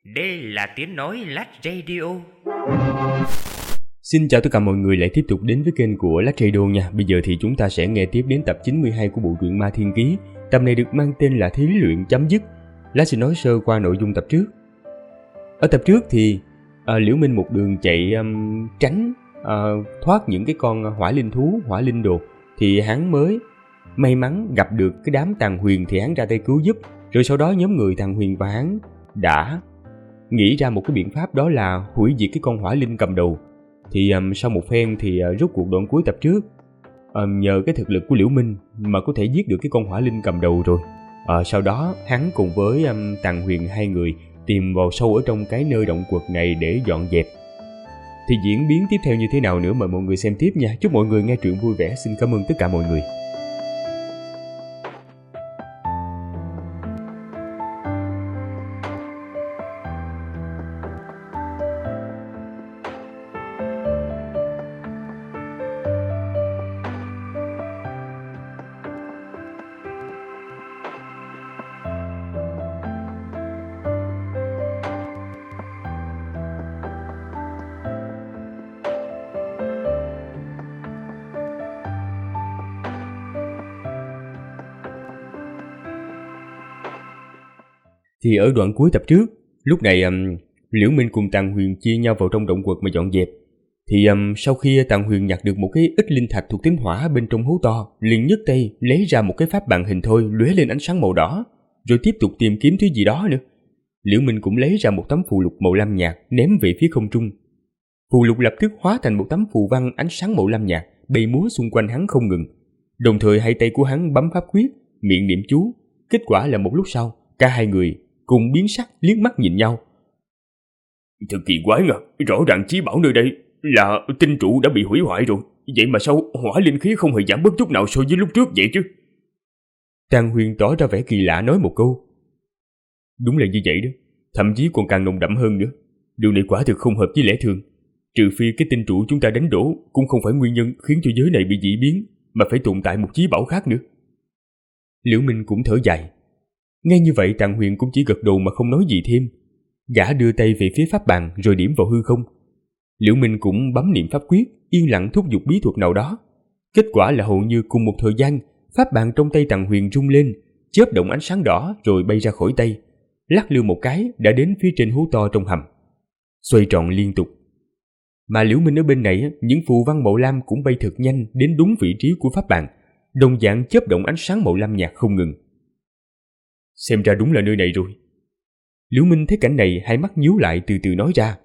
Đây là tiếng nói Lách Radio. Xin chào tất cả mọi người lại tiếp tục đến với kênh của Lách Radio nha. Bây giờ thì chúng ta sẽ nghe tiếp đến tập 92 của bộ truyện Ma Thiên Ký. Tập này được mang tên là Thí luyện chấm dứt. Lách sẽ nói sơ qua nội dung tập trước. Ở tập trước thì Liễu Minh một đường chạy tránh thoát những cái con hỏa linh thú, hỏa linh đồ, thì hắn mới may mắn gặp được cái đám Tàn Huyền, thì hắn ra tay cứu giúp. Rồi sau đó nhóm người Tàn Huyền và hắn đã nghĩ ra một cái biện pháp, đó là hủy diệt cái con hỏa linh cầm đầu. Thì sau một phen thì rốt cuộc đoạn cuối tập trước, nhờ cái thực lực của Liễu Minh mà có thể giết được cái con hỏa linh cầm đầu rồi. Sau đó hắn cùng với Tàn Huyền hai người tìm vào sâu ở trong cái nơi động quật này để dọn dẹp. Thì diễn biến tiếp theo như thế nào nữa mời mọi người xem tiếp nha. Chúc mọi người nghe truyện vui vẻ. Xin cảm ơn tất cả mọi người. Thì ở đoạn cuối tập trước, lúc này Liễu Minh cùng Tàn Huyền chia nhau vào trong động quật mà dọn dẹp. Thì sau khi Tàn Huyền nhặt được một cái ít linh thạch thuộc tính hỏa bên trong hố to, liền nhấc tay lấy ra một cái pháp bàn hình thoi lóe lên ánh sáng màu đỏ, rồi tiếp tục tìm kiếm thứ gì đó nữa. Liễu Minh cũng lấy ra một tấm phù lục màu lam nhạt ném về phía không trung. Phù lục lập tức hóa thành một tấm phù văn ánh sáng màu lam nhạt bay múa xung quanh hắn không ngừng. Đồng thời hai tay của hắn bấm pháp quyết, miệng niệm chú. Kết quả là một lúc sau, cả hai người cùng biến sắc liếc mắt nhìn nhau. Thật kỳ quái à, rõ ràng chí bảo nơi đây là tinh trụ đã bị hủy hoại rồi, vậy mà sao hỏa linh khí không hề giảm bớt chút nào so với lúc trước vậy chứ? Tàn Huyền tỏ ra vẻ kỳ lạ nói một câu. Đúng là như vậy đó, thậm chí còn càng nồng đậm hơn nữa. Điều này quả thực không hợp với lẽ thường. Trừ phi cái tinh trụ chúng ta đánh đổ cũng không phải nguyên nhân khiến cho giới này bị dị biến, mà phải tồn tại một chí bảo khác nữa. Liễu Minh cũng thở dài. Nghe như vậy Tàn Huyền cũng chỉ gật đầu mà không nói gì thêm. Gã đưa tay về phía pháp bàn rồi điểm vào hư không. Liễu Minh cũng bấm niệm pháp quyết, yên lặng thúc giục bí thuật nào đó. Kết quả là hầu như cùng một thời gian, pháp bàn trong tay Tàn Huyền rung lên, chớp động ánh sáng đỏ rồi bay ra khỏi tay, lắc lư một cái đã đến phía trên hố to trong hầm, xoay tròn liên tục. Mà Liễu Minh ở bên này, những phù văn màu lam cũng bay thật nhanh đến đúng vị trí của pháp bàn, đồng dạng chớp động ánh sáng màu lam nhạt không ngừng. Xem ra đúng là nơi này rồi. Liễu Minh thấy cảnh này, hai mắt nhíu lại từ từ nói ra.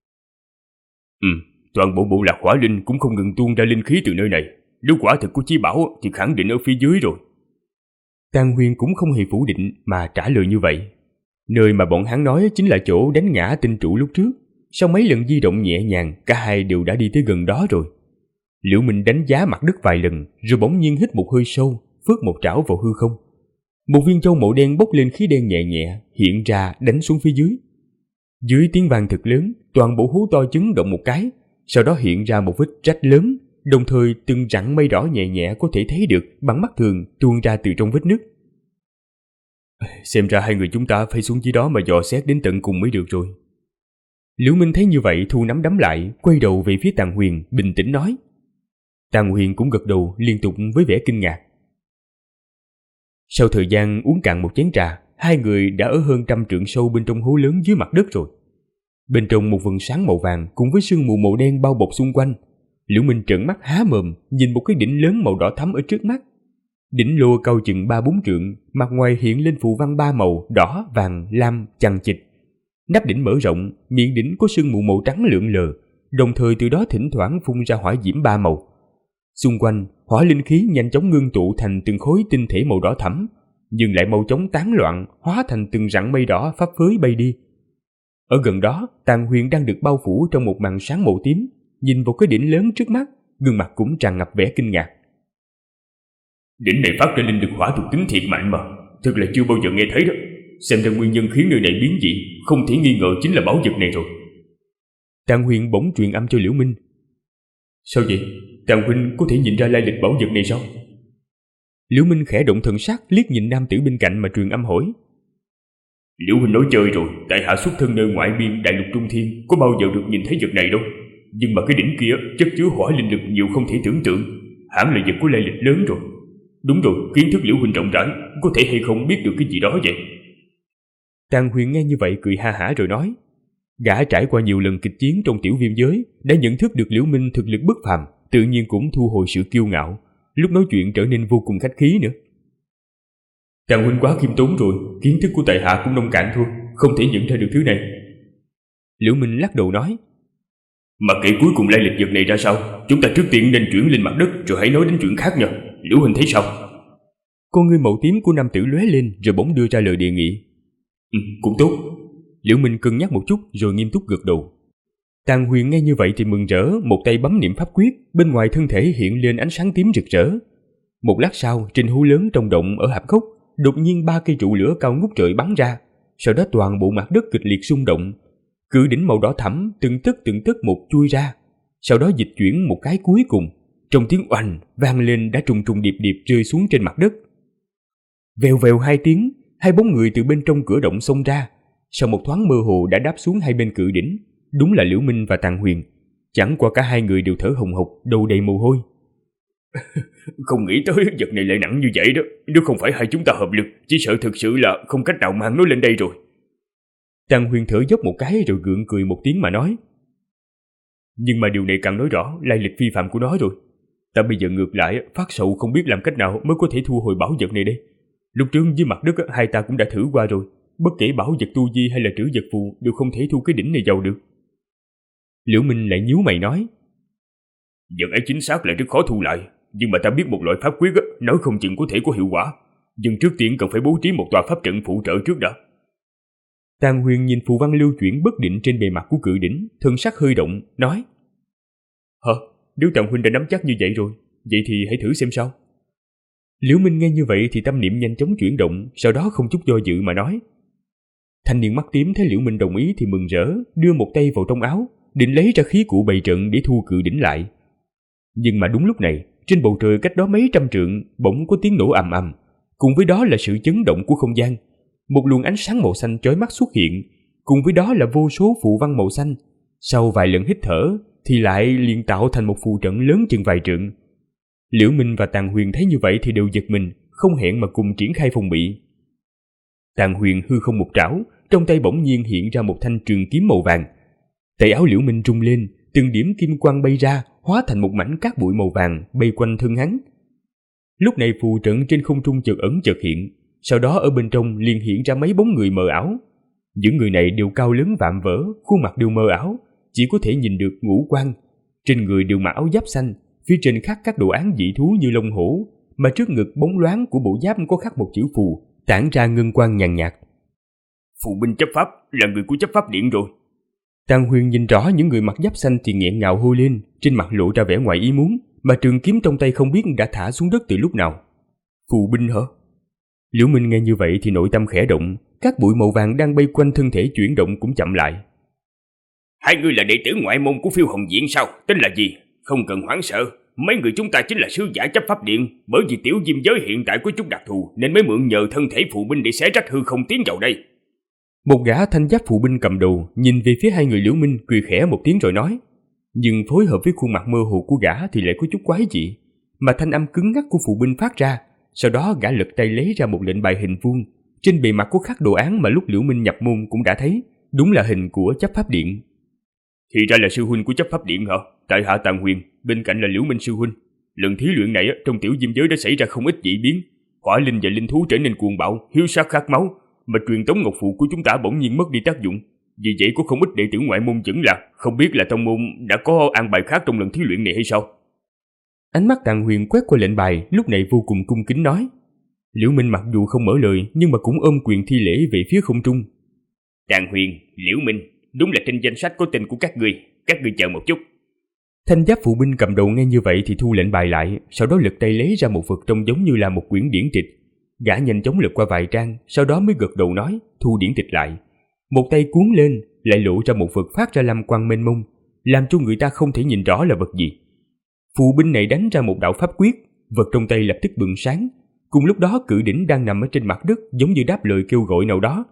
Toàn bộ bộ lạc hỏa linh cũng không ngừng tuôn ra linh khí từ nơi này. Nếu quả thực có chí bảo thì khẳng định ở phía dưới rồi. Tàn Huyền cũng không hề phủ định mà trả lời như vậy. Nơi mà bọn hắn nói chính là chỗ đánh ngã tinh trụ lúc trước. Sau mấy lần di động nhẹ nhàng, cả hai đều đã đi tới gần đó rồi. Liễu Minh đánh giá mặt đất vài lần, rồi bỗng nhiên hít một hơi sâu, phước một trảo vào hư không. Một viên châu màu đen bốc lên khí đen nhẹ nhẹ hiện ra đánh xuống phía dưới. Dưới tiếng vang thật lớn, toàn bộ hố to chấn động một cái, sau đó hiện ra một vết rách lớn, đồng thời từng rặng mây đỏ nhẹ nhẹ có thể thấy được bằng mắt thường tuôn ra từ trong vết nứt. Xem ra hai người chúng ta phải xuống dưới đó mà dò xét đến tận cùng mới được rồi. Liễu Minh thấy như vậy thu nắm đấm lại, quay đầu về phía Tàn Huyền bình tĩnh nói. Tàn Huyền cũng gật đầu liên tục với vẻ kinh ngạc. Sau thời gian uống cạn một chén trà, hai người đã ở hơn 100 trượng sâu bên trong hố lớn dưới mặt đất rồi. Bên trong một vầng sáng màu vàng cùng với sương mù màu đen bao bọc xung quanh. Liễu Minh trợn mắt há mồm nhìn một cái đỉnh lớn màu đỏ thắm ở trước mắt. Đỉnh lô cao chừng 3-4 trượng, mặt ngoài hiện lên phù văn 3 màu đỏ, vàng, lam chằng chịt. Nắp đỉnh mở rộng, miệng đỉnh có sương mù màu trắng lượn lờ, đồng thời từ đó thỉnh thoảng phun ra hỏa diễm 3 màu. Xung quanh, hỏa linh khí nhanh chóng ngưng tụ thành từng khối tinh thể màu đỏ thẫm, nhưng lại mau chóng tán loạn, hóa thành từng rặng mây đỏ phấp phới bay đi. Ở gần đó, Tàn Huyền đang được bao phủ trong một màn sáng màu tím, nhìn vào cái đỉnh lớn trước mắt, gương mặt cũng tràn ngập vẻ kinh ngạc. Đỉnh này phát ra linh lực hỏa thuộc tính thiệt mạnh mà, thật là chưa bao giờ nghe thấy đó. Xem ra nguyên nhân khiến nơi này biến dị, không thể nghi ngờ chính là bảo vật này rồi. Tàn Huyền bỗng truyền âm cho Liễu Minh. Sao vậy? Tàn huynh có thể nhìn ra lai lịch bảo vật này sao? Liễu Minh khẽ động thần sắc liếc nhìn nam tử bên cạnh mà truyền âm hỏi. Liễu huynh nói chơi rồi, tại hạ xuất thân nơi ngoại biên đại lục Trung Thiên, có bao giờ được nhìn thấy vật này đâu. Nhưng mà cái đỉnh kia chất chứa hỏa linh lực nhiều không thể tưởng tượng, hẳn là vật có lai lịch lớn rồi. Đúng rồi, kiến thức Liễu huynh rộng rãi, có thể hay không biết được cái gì đó vậy? Tàng Huyền nghe như vậy cười ha hả rồi nói, gã trải qua nhiều lần kịch chiến trong tiểu viêm giới, đã nhận thức được Liễu Minh thực lực bất phàm, tự nhiên cũng thu hồi sự kiêu ngạo, lúc nói chuyện trở nên vô cùng khách khí nữa. Tàng huynh quá khiêm tốn rồi, kiến thức của tại hạ cũng nông cạn thôi, không thể nhận ra được thứ này. Liễu Minh lắc đầu nói, mà kể cuối cùng lai lịch vật này ra sao, chúng ta trước tiên nên chuyển lên mặt đất rồi hãy nói đến chuyện khác nha. Liễu huynh thấy sao? Con ngươi màu tím của nam tử lóe lên rồi bỗng đưa ra lời đề nghị. Cũng tốt. Liễu Minh cân nhắc một chút rồi nghiêm túc gật đầu. Tàng Huyền nghe như vậy thì mừng rỡ, một tay bấm niệm pháp quyết, bên ngoài thân thể hiện lên ánh sáng tím rực rỡ. Một lát sau, trên hố lớn trong động ở hạp cốc, đột nhiên 3 cây trụ lửa cao ngút trời bắn ra, sau đó toàn bộ mặt đất kịch liệt xung động. Cự đỉnh màu đỏ thẫm từng tấc một chui ra, sau đó dịch chuyển một cái cuối cùng, trong tiếng oanh vang lên đã trùng trùng điệp điệp rơi xuống trên mặt đất. Vèo vèo 2 tiếng, 2 bóng người từ bên trong cửa động xông ra, sau một thoáng mơ hồ đã đáp xuống hai bên cự đỉnh, đúng là Liễu Minh và Tàng Huyền. Chẳng qua cả hai người đều thở hồng hộc, đầu đầy mồ hôi. Không nghĩ tới vật này lại nặng như vậy đó, nếu không phải hai chúng ta hợp lực, chỉ sợ thực sự là không cách nào mang nó lên đây rồi. Tàng Huyền thở dốc một cái rồi gượng cười một tiếng mà nói, nhưng mà điều này càng nói rõ lai lịch phi phạm của nó rồi. Ta bây giờ ngược lại phát sầu không biết làm cách nào mới có thể thu hồi bảo vật này đây. Lúc trước dưới mặt đất hai ta cũng đã thử qua rồi, bất kể bảo vật tu vi hay là trữ vật phù đều không thể thu cái đỉnh này vào được. Liễu Minh lại nhíu mày nói, vật ấy chính xác là rất khó thu lại, nhưng mà ta biết một loại pháp quyết nói không chừng có thể có hiệu quả, nhưng trước tiên cần phải bố trí một tòa pháp trận phụ trợ trước đã. Tàng Huyền nhìn phù văn lưu chuyển bất định trên bề mặt của cự đỉnh, thân sắc hơi động, nói, nếu Tàng huynh đã nắm chắc như vậy rồi, vậy thì hãy thử xem sao. Liễu Minh nghe như vậy thì tâm niệm nhanh chóng chuyển động, sau đó không chút do dự mà nói. Thanh niên mắt tím thấy Liễu Minh đồng ý thì mừng rỡ, đưa một tay vào trong áo, định lấy ra khí cụ bày trận để thu cự đỉnh lại. Nhưng mà đúng lúc này, trên bầu trời cách đó mấy trăm trượng bỗng có tiếng nổ ầm ầm, cùng với đó là sự chấn động của không gian. Một luồng ánh sáng màu xanh chói mắt xuất hiện, cùng với đó là vô số phù văn màu xanh. Sau vài lần hít thở thì lại liền tạo thành một phù trận lớn chừng vài trượng. Liễu Minh và Tàng Huyền thấy như vậy thì đều giật mình, không hẹn mà cùng triển khai phòng bị. Tàng Huyền hư không một trảo, trong tay bỗng nhiên hiện ra một thanh trường kiếm màu vàng. Tay áo Liễu Minh rung lên, từng điểm kim quang bay ra, hóa thành một mảnh cát bụi màu vàng bay quanh thân hắn. Lúc này phù trận trên không trung chợt ẩn chợt hiện, sau đó ở bên trong liền hiện ra mấy bóng người mờ ảo. Những người này đều cao lớn vạm vỡ, khuôn mặt đều mờ ảo, chỉ có thể nhìn được ngũ quan. Trên người đều mặc áo giáp xanh, phía trên khắc các đồ án dị thú như long hổ, mà trước ngực bóng loáng của bộ giáp có khắc một chữ phù, tản ra ngân quang nhàn nhạt. Phù binh chấp pháp là người của chấp pháp điện rồi. Tàng Huyền nhìn rõ những người mặc giáp xanh thì nghẹn ngào hô lên, trên mặt lộ ra vẻ ngoài ý muốn, mà trường kiếm trong tay không biết đã thả xuống đất từ lúc nào. Phù binh hả? Liễu Minh nghe như vậy thì nội tâm khẽ động, các bụi màu vàng đang bay quanh thân thể chuyển động cũng chậm lại. Hai người là đệ tử ngoại môn của Phiêu Hồng Viện sao? Tên là gì? Không cần hoảng sợ, mấy người chúng ta chính là sứ giả chấp pháp điện, bởi vì tiểu diêm giới hiện tại có chút đặc thù nên mới mượn nhờ thân thể phù binh để xé rách hư không tiến vào đây. Một gã thanh giáp phù binh cầm đầu nhìn về phía hai người Liễu Minh, cười khẽ một tiếng rồi nói, nhưng phối hợp với khuôn mặt mơ hồ của gã thì lại có chút quái dị, mà thanh âm cứng ngắc của phù binh phát ra. Sau đó gã lật tay lấy ra một lệnh bài hình vuông, trên bề mặt có khắc đồ án mà lúc Liễu Minh nhập môn cũng đã thấy, đúng là hình của chấp pháp điện. Thì ra là sư huynh của chấp pháp điện hả? Tại hạ Tàng Huyền, bên cạnh là Liễu Minh sư huynh. Lần thí luyện này trong tiểu diêm giới đã xảy ra không ít dị biến, hỏa linh và linh thú trở nên cuồng bạo, hiếu sát khát máu, mà truyền tống ngọc phù của chúng ta bỗng nhiên mất đi tác dụng. Vì vậy có không ít đệ tử ngoại môn chững lạc, không biết là tông môn đã có an bài khác trong lần thí luyện này hay sao? Ánh mắt Tàng Huyền quét qua lệnh bài, lúc này vô cùng cung kính nói. Liễu Minh mặc dù không mở lời nhưng mà cũng ôm quyền thi lễ về phía không trung. Tàng Huyền, Liễu Minh, đúng là trên danh sách có tên của các ngươi chờ một chút. Thanh giáp phụ binh cầm đầu nghe như vậy thì thu lệnh bài lại, sau đó lật tay lấy ra một vật trông giống như là một quyển điển tịch. Gã nhanh chóng lật qua vài trang, sau đó mới gật đầu nói, thu điển tịch lại. Một tay cuốn lên, lại lộ ra một vật phát ra lam quang mênh mông, làm cho người ta không thể nhìn rõ là vật gì. Phụ binh này đánh ra một đạo pháp quyết, vật trong tay lập tức bừng sáng. Cùng lúc đó cự đỉnh đang nằm ở trên mặt đất giống như đáp lời kêu gọi nào đó.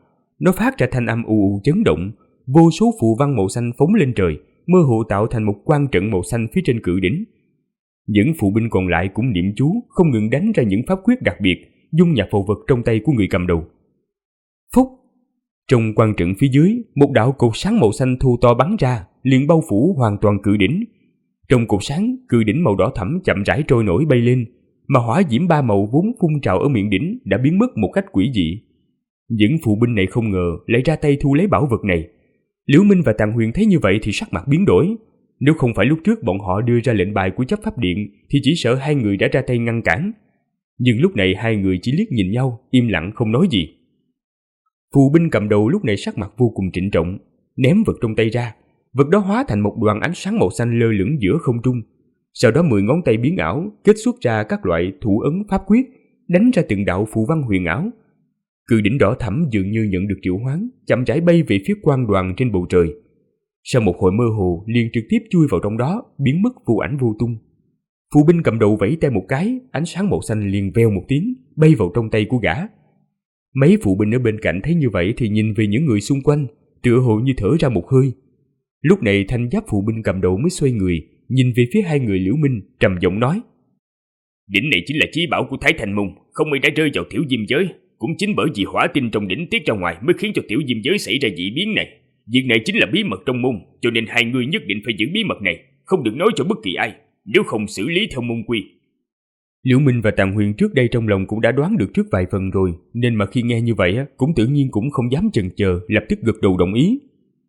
Nó phát ra thanh âm ù ù chấn động, vô số phù văn màu xanh phóng lên trời, mơ hồ tạo thành một quang trận màu xanh phía trên cự đỉnh. Những phụ binh còn lại cũng niệm chú, không ngừng đánh ra những pháp quyết đặc biệt, dung nhập vào vật trong tay của người cầm đầu. Phúc! Trong quang trận phía dưới, một đạo cột sáng màu xanh thô to bắn ra, liền bao phủ hoàn toàn cự đỉnh. Trong cột sáng, cự đỉnh màu đỏ thẫm chậm rãi trôi nổi bay lên, mà hỏa diễm ba màu vốn phun trào ở miệng đỉnh đã biến mất một cách quỷ dị. Những phụ binh này không ngờ lại ra tay thu lấy bảo vật này. Liễu Minh và Tàng Huyền thấy như vậy thì sắc mặt biến đổi. Nếu không phải lúc trước bọn họ đưa ra lệnh bài của chấp pháp điện thì chỉ sợ hai người đã ra tay ngăn cản. Nhưng lúc này hai người chỉ liếc nhìn nhau, im lặng không nói gì. Phù binh cầm đầu lúc này sắc mặt vô cùng trịnh trọng, ném vật trong tay ra. Vật đó hóa thành một đoàn ánh sáng màu xanh lơ lửng giữa không trung. Sau đó 10 ngón tay biến ảo kết xuất ra các loại thủ ấn pháp quyết, đánh ra từng đạo phù văn huyền ảo. Cự đỉnh đỏ thẫm dường như nhận được triệu hoán, chậm rãi bay về phía quang đoàn trên bầu trời. Sau một hồi mơ hồ, liền trực tiếp chui vào trong đó, biến mất vô ảnh vô tung. Phù binh cầm đầu vẫy tay một cái, ánh sáng màu xanh liền veo một tiếng, bay vào trong tay của gã. Mấy phụ binh ở bên cạnh thấy như vậy thì nhìn về những người xung quanh, tựa hồ như thở ra một hơi. Lúc này thanh giáp phụ binh cầm đầu mới xoay người, nhìn về phía hai người Liễu Minh, trầm giọng nói: Đỉnh này chính là chí bảo của Thái Thanh Môn, không may đã rơi vào tiểu diêm giới. Cũng chính bởi vì hỏa tinh trong đỉnh tiết ra ngoài mới khiến cho tiểu diêm giới xảy ra dị biến này. Việc này chính là bí mật trong môn, cho nên hai người nhất định phải giữ bí mật này, không được nói cho bất kỳ ai, nếu không xử lý theo môn quy. Liễu Minh và Tàng Huyền trước đây trong lòng cũng đã đoán được trước vài phần rồi, nên mà khi nghe như vậy cũng tự nhiên cũng không dám chần chờ, lập tức gật đầu đồng ý.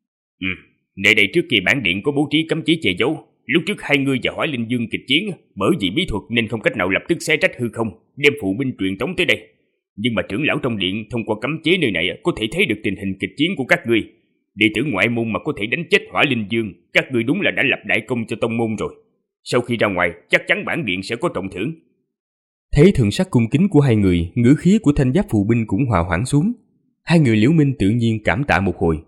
Nơi đây trước kia bản điện có bố trí cấm chế che giấu. Lúc trước hai người và Hỏa Linh Dương kịch chiến, bởi vì bí thuật nên không cách nào lập tức xé rách hư không, đem phụ binh truyền tống tới đây. Nhưng mà trưởng lão trong điện thông qua cấm chế nơi này có thể thấy được tình hình kịch chiến của các ngươi. Đệ tử ngoại môn mà có thể đánh chết Hỏa Linh Dương, các ngươi đúng là đã lập đại công cho tông môn rồi. Sau khi ra ngoài, chắc chắn bản điện sẽ có trọng thưởng. Thấy thần sắc cung kính của hai người, ngữ khí của thanh giáp phụ binh cũng hòa hoãn xuống. Hai người Liễu Minh tự nhiên cảm tạ một hồi.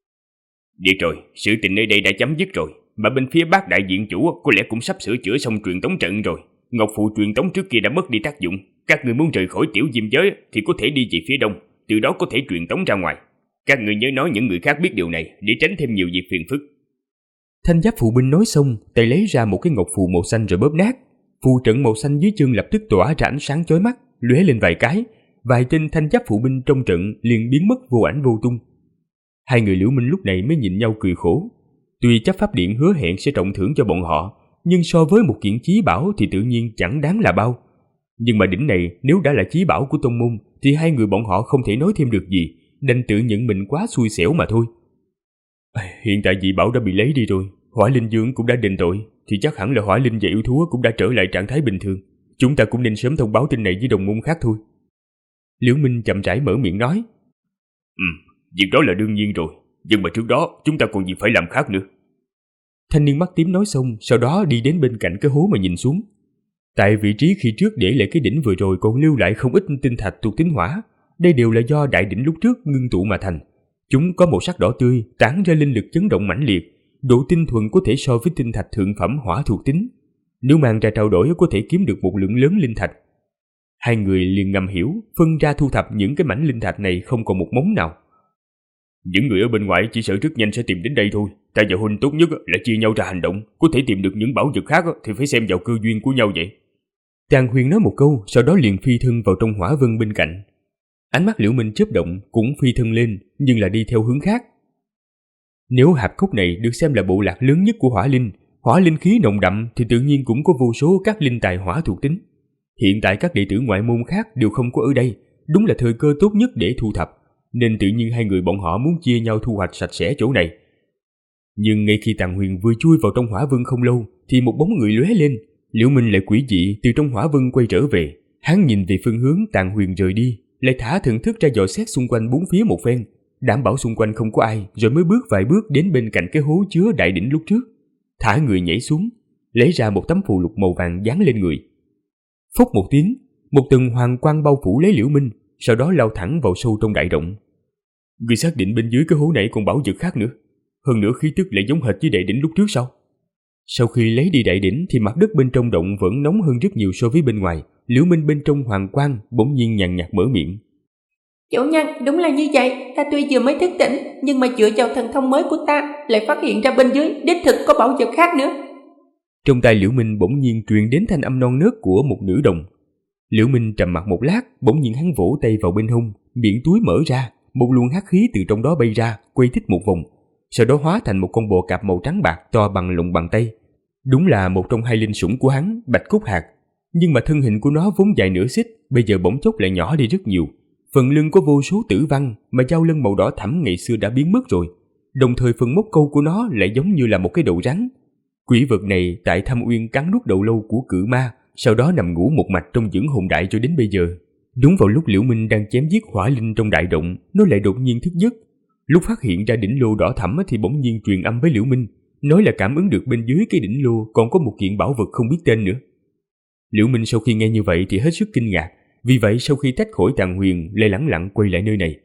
Được rồi, sự tình nơi đây đã chấm dứt rồi, mà bên phía Bác đại diện chủ có lẽ cũng sắp sửa chữa xong truyền tống trận rồi. Ngọc phù truyền tống trước kia đã mất đi tác dụng, các người muốn rời khỏi tiểu diêm giới thì có thể đi về phía đông, từ đó có thể truyền tống ra ngoài. Các người nhớ nói những người khác biết điều này để tránh thêm nhiều việc phiền phức. Thanh giáp phụ binh nói xong, tay lấy ra một cái ngọc phù màu xanh rồi bóp nát. Phù trận màu xanh dưới chân lập tức tỏa ra ánh sáng chói mắt, lóe lên vài cái, vài tên thanh giáp phụ binh trong trận liền biến mất vô ảnh vô tung. Hai người Liễu Minh lúc này mới nhìn nhau cười khổ. Tuy chấp pháp điện hứa hẹn sẽ trọng thưởng cho bọn họ, nhưng so với một kiện chí bảo thì tự nhiên chẳng đáng là bao. Nhưng mà đỉnh này nếu đã là chí bảo của tông môn thì hai người bọn họ không thể nói thêm được gì, đành tự nhận mình quá xui xẻo mà thôi. Hiện tại dị bảo đã bị lấy đi rồi, Hỏa Linh Dương cũng đã đền tội, thì chắc hẳn là Hỏa Linh và yêu thú cũng đã trở lại trạng thái bình thường. Chúng ta cũng nên sớm thông báo tin này với đồng môn khác thôi. Liễu Minh chậm rãi mở miệng nói. Việc đó là đương nhiên rồi, nhưng mà trước đó chúng ta còn gì phải làm khác nữa. Thanh niên mắt tím nói xong, sau đó đi đến bên cạnh cái hố mà nhìn xuống. Tại vị trí khi trước để lại cái đỉnh vừa rồi còn lưu lại không ít tinh thạch thuộc tính hỏa. Đây đều là do đại đỉnh lúc trước ngưng tụ mà thành. Chúng có màu sắc đỏ tươi, tản ra linh lực chấn động mãnh liệt, độ tinh thuần có thể so với tinh thạch thượng phẩm hỏa thuộc tính. Nếu mang ra trao đổi có thể kiếm được một lượng lớn linh thạch. Hai người liền ngầm hiểu, phân ra thu thập những cái mảnh linh thạch này không còn một mống nào. Những người ở bên ngoài chỉ sợ rất nhanh sẽ tìm đến đây thôi. Ta và huynh tốt nhất là chia nhau ra hành động, có thể tìm được những bảo vật khác thì phải xem vào cơ duyên của nhau vậy. Tàng Huyền nói một câu, sau đó liền phi thân vào trong hỏa vân bên cạnh. Ánh mắt Liễu Minh chớp động, cũng phi thân lên, nhưng là đi theo hướng khác. Nếu hạp cốc này được xem là bộ lạc lớn nhất của hỏa linh khí nồng đậm thì tự nhiên cũng có vô số các linh tài hỏa thuộc tính. Hiện tại các đệ tử ngoại môn khác đều không có ở đây, đúng là thời cơ tốt nhất để thu thập, nên tự nhiên hai người bọn họ muốn chia nhau thu hoạch sạch sẽ chỗ này. Nhưng ngay khi Tàng Huyền vừa chui vào trong hỏa vân không lâu thì một bóng người lóe lên. Liễu Minh lại quỷ dị từ trong hỏa vân quay trở về. Hắn nhìn về phương hướng Tàng Huyền rời đi, lại thả thần thức ra dò xét xung quanh bốn phía một phen, đảm bảo xung quanh không có ai, rồi mới bước vài bước đến bên cạnh cái hố chứa đại đỉnh lúc trước. Thả người nhảy xuống, lấy ra một tấm phù lục màu vàng dán lên người. Phốc một tiếng, một tầng hoàng quang bao phủ lấy Liễu Minh, sau đó lao thẳng vào sâu trong đại động. Người xác định bên dưới cái hố này còn bảo vật khác nữa, hơn nữa khí tức lại giống hệt với đại đỉnh lúc trước sao? Sau khi lấy đi đại đỉnh thì mặt đất bên trong động vẫn nóng hơn rất nhiều so với bên ngoài. Liễu Minh bên trong hoàng quang bỗng nhiên nhàn nhạt mở miệng. Chủ nhân, đúng là như vậy, ta tuy vừa mới thức tỉnh, nhưng mà dựa vào thần thông mới của ta, lại phát hiện ra bên dưới đích thực có bảo vật khác nữa. Trong tai Liễu Minh bỗng nhiên truyền đến thanh âm non nớt của một nữ đồng. Liễu Minh trầm mặc một lát, bỗng nhiên hắn vỗ tay vào bên hông, miệng túi mở ra, một luồng hắc khí từ trong đó bay ra, quay thích một vòng, sau đó hóa thành một con bò cạp màu trắng bạc to bằng lụng bàn tay. Đúng là một trong hai linh sủng của hắn, Bạch Cốt Hạc, nhưng mà thân hình của nó vốn dài nửa xích, bây giờ bỗng chốc lại nhỏ đi rất nhiều. Phần lưng có vô số tử văn, mà dao lưng màu đỏ thẫm ngày xưa đã biến mất rồi. Đồng thời phần móc câu của nó lại giống như là một cái đầu rắn. Quỷ vật này tại Thâm Uyên cắn nuốt đầu lâu của cự ma, sau đó nằm ngủ một mạch trong dưỡng hồn đại cho đến bây giờ. Đúng vào lúc Liễu Minh đang chém giết hỏa linh trong đại động, nó lại đột nhiên thức giấc. Lúc phát hiện ra đỉnh lô đỏ thẫm thì bỗng nhiên truyền âm với Liễu Minh, nói là cảm ứng được bên dưới cái đỉnh lô còn có một kiện bảo vật không biết tên nữa. Liễu Minh sau khi nghe như vậy thì hết sức kinh ngạc, vì vậy sau khi tách khỏi Tàn Huyền lại lẳng lặng quay lại nơi này.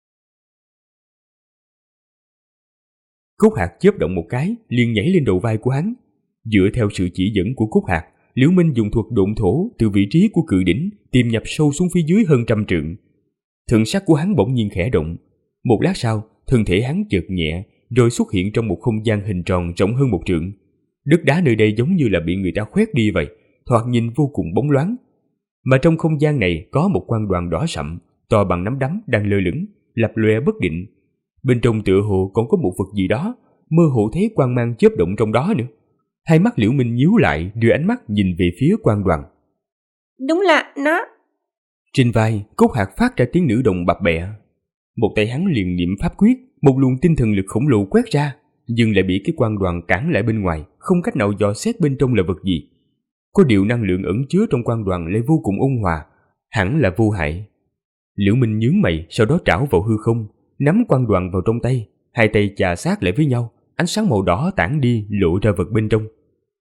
Cốt Hạc chớp động một cái, liền nhảy lên đầu vai của hắn. Dựa theo sự chỉ dẫn của Cốt Hạc, Liễu Minh dùng thuật độn thổ từ vị trí của cự đỉnh tìm nhập sâu xuống phía dưới hơn 100 trượng. Thần sắc của hắn bỗng nhiên khẽ động. Một lát sau, thân thể hắn chợt nhẹ, rồi xuất hiện trong một không gian hình tròn rộng hơn 1 trượng. Đất đá nơi đây giống như là bị người ta khoét đi vậy, thoạt nhìn vô cùng bóng loáng. Mà trong không gian này có một quang đoàn đỏ sậm, to bằng nắm đấm đang lơ lửng, lập lòe bất định. Bên trong tựa hồ còn có một vật gì đó, mơ hồ thấy quang mang chớp động trong đó nữa. Hai mắt Liễu Minh nhíu lại, đưa ánh mắt nhìn về phía quang đoàn. Đúng là nó. Trên vai, Cốt Hạc phát ra tiếng nữ đồng bập bẹ. Một tay hắn liền niệm pháp quyết, một luồng tinh thần lực khổng lồ quét ra, nhưng lại bị cái quang đoàn cản lại bên ngoài, không cách nào dò xét bên trong là vật gì. Có điều năng lượng ẩn chứa trong quang đoàn lại vô cùng ôn hòa, hẳn là vô hại. Liễu Minh nhướng mày, sau đó trảo vào hư không, nắm quang đoàn vào trong tay, hai tay chà sát lại với nhau, ánh sáng màu đỏ tản đi, lộ ra vật bên trong.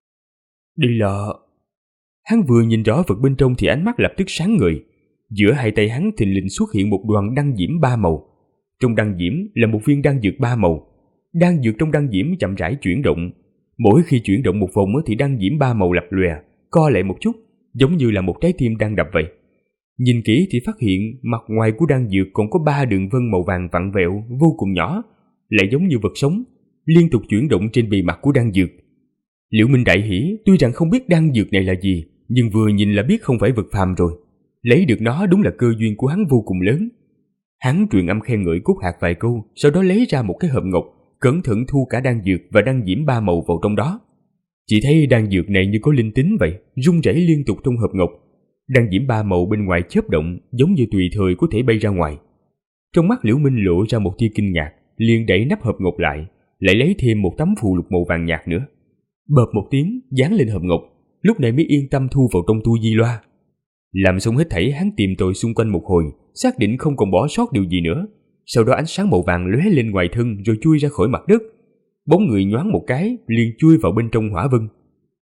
Đây là... Hắn vừa nhìn rõ vật bên trong thì ánh mắt lập tức sáng ngời. Giữa hai tay hắn thình lình xuất hiện một đoàn đan diễm 3 màu. Trong đan diễm là một viên đan dược 3 màu. Đan dược trong đan diễm chậm rãi chuyển động. Mỗi khi chuyển động một vòng thì đan diễm 3 màu lập lòe, co lại một chút, giống như là một trái tim đang đập vậy. Nhìn kỹ thì phát hiện mặt ngoài của đan dược còn có 3 đường vân màu vàng vặn vẹo vô cùng nhỏ, lại giống như vật sống, liên tục chuyển động trên bề mặt của đan dược. Liễu Minh đại hỉ, tuy rằng không biết đan dược này là gì, nhưng vừa nhìn là biết không phải vật phàm rồi. Lấy được nó đúng là cơ duyên của hắn vô cùng lớn. Hắn truyền âm khen ngợi Cốt Hạc vài câu, sau đó lấy ra một cái hộp ngọc, cẩn thận thu cả đan dược và đan diễm 3 màu vào trong đó. Chỉ thấy đan dược này như có linh tính vậy, rung rẩy liên tục trong hộp ngọc. Đan diễm 3 màu bên ngoài chớp động, giống như tùy thời có thể bay ra ngoài. Trong mắt Liễu Minh lộ ra một tia kinh ngạc, liền đẩy nắp hộp ngọc lại lấy thêm một tấm phù lục màu vàng nhạt nữa. Bợp một tiếng, dán lên hộp ngọc, lúc này mới yên tâm thu vào trong tu di loa. Làm xong hết thảy, hắn tìm tòi xung quanh một hồi, xác định không còn bỏ sót điều gì nữa. Sau đó ánh sáng màu vàng lóe lên ngoài thân rồi chui ra khỏi mặt đất. Bóng người nhoáng một cái, liền chui vào bên trong hỏa vân.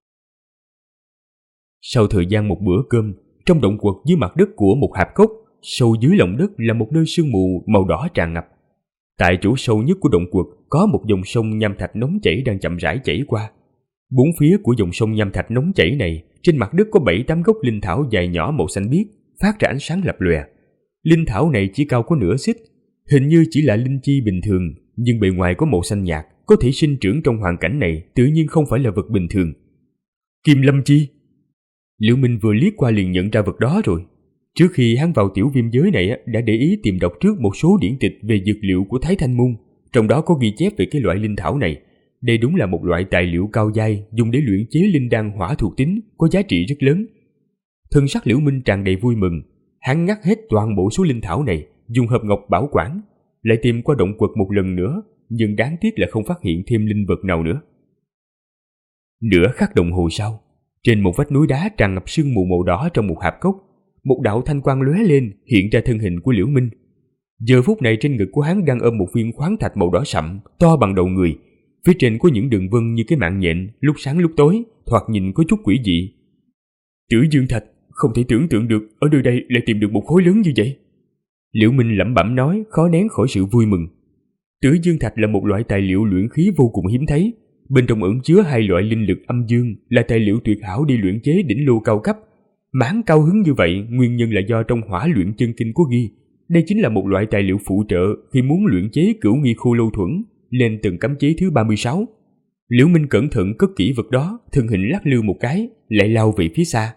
Sau thời gian một bữa cơm, trong động quật dưới mặt đất của một hạp cốc, sâu dưới lòng đất là một nơi sương mù màu đỏ tràn ngập. Tại chỗ sâu nhất của động quật có một dòng sông nham thạch nóng chảy đang chậm rãi chảy qua. Bốn phía của dòng sông nham thạch nóng chảy này, trên mặt đất có 7-8 gốc linh thảo dài nhỏ màu xanh biếc, phát ra ánh sáng lập lòe. Linh thảo này chỉ cao có nửa xích, hình như chỉ là linh chi bình thường, nhưng bề ngoài có màu xanh nhạt, có thể sinh trưởng trong hoàn cảnh này, tự nhiên không phải là vật bình thường. Kim lâm chi. Liễu Minh vừa liếc qua liền nhận ra vật đó rồi. Trước khi hắn vào tiểu viêm giới này đã để ý tìm đọc trước một số điển tịch về dược liệu của Thái Thanh Môn, trong đó có ghi chép về cái loại linh thảo này. Đây đúng là một loại tài liệu cao giai dùng để luyện chế linh đan hỏa thuộc tính, có giá trị rất lớn. Thân sắc Liễu Minh tràn đầy vui mừng, hắn ngắt hết toàn bộ số linh thảo này, dùng hộp ngọc bảo quản, lại tìm qua động quật một lần nữa, nhưng đáng tiếc là không phát hiện thêm linh vật nào nữa. Nửa khắc đồng hồ sau, trên một vách núi đá tràn ngập sương mù màu đỏ trong một hạp cốc, một đạo thanh quang lóe lên, hiện ra thân hình của Liễu Minh. Giờ phút này trên ngực của hắn đang ôm một viên khoáng thạch màu đỏ sậm, to bằng đầu người. Phía trên có những đường vân như cái mạng nhện, lúc sáng lúc tối, thoạt nhìn có chút quỷ dị. Tử dương thạch, không thể tưởng tượng được ở nơi đây lại tìm được một khối lớn như vậy. Liễu Minh lẩm bẩm nói, khó nén khỏi sự vui mừng. Tử dương thạch là một loại tài liệu luyện khí vô cùng hiếm thấy, bên trong ẩn chứa 2 loại linh lực âm dương, là tài liệu tuyệt hảo để luyện chế đỉnh lô cao cấp. Mà hắn cao hứng như vậy, nguyên nhân là do trong Hỏa Luyện Chân Kinh có ghi, đây chính là một loại tài liệu phụ trợ khi muốn luyện chế cửu nghi khô lâu thuẫn lên tầng cấm chế thứ 36. Liễu Minh cẩn thận cất kỹ vật đó, thân hình lắc lư một cái, lại lao về phía xa.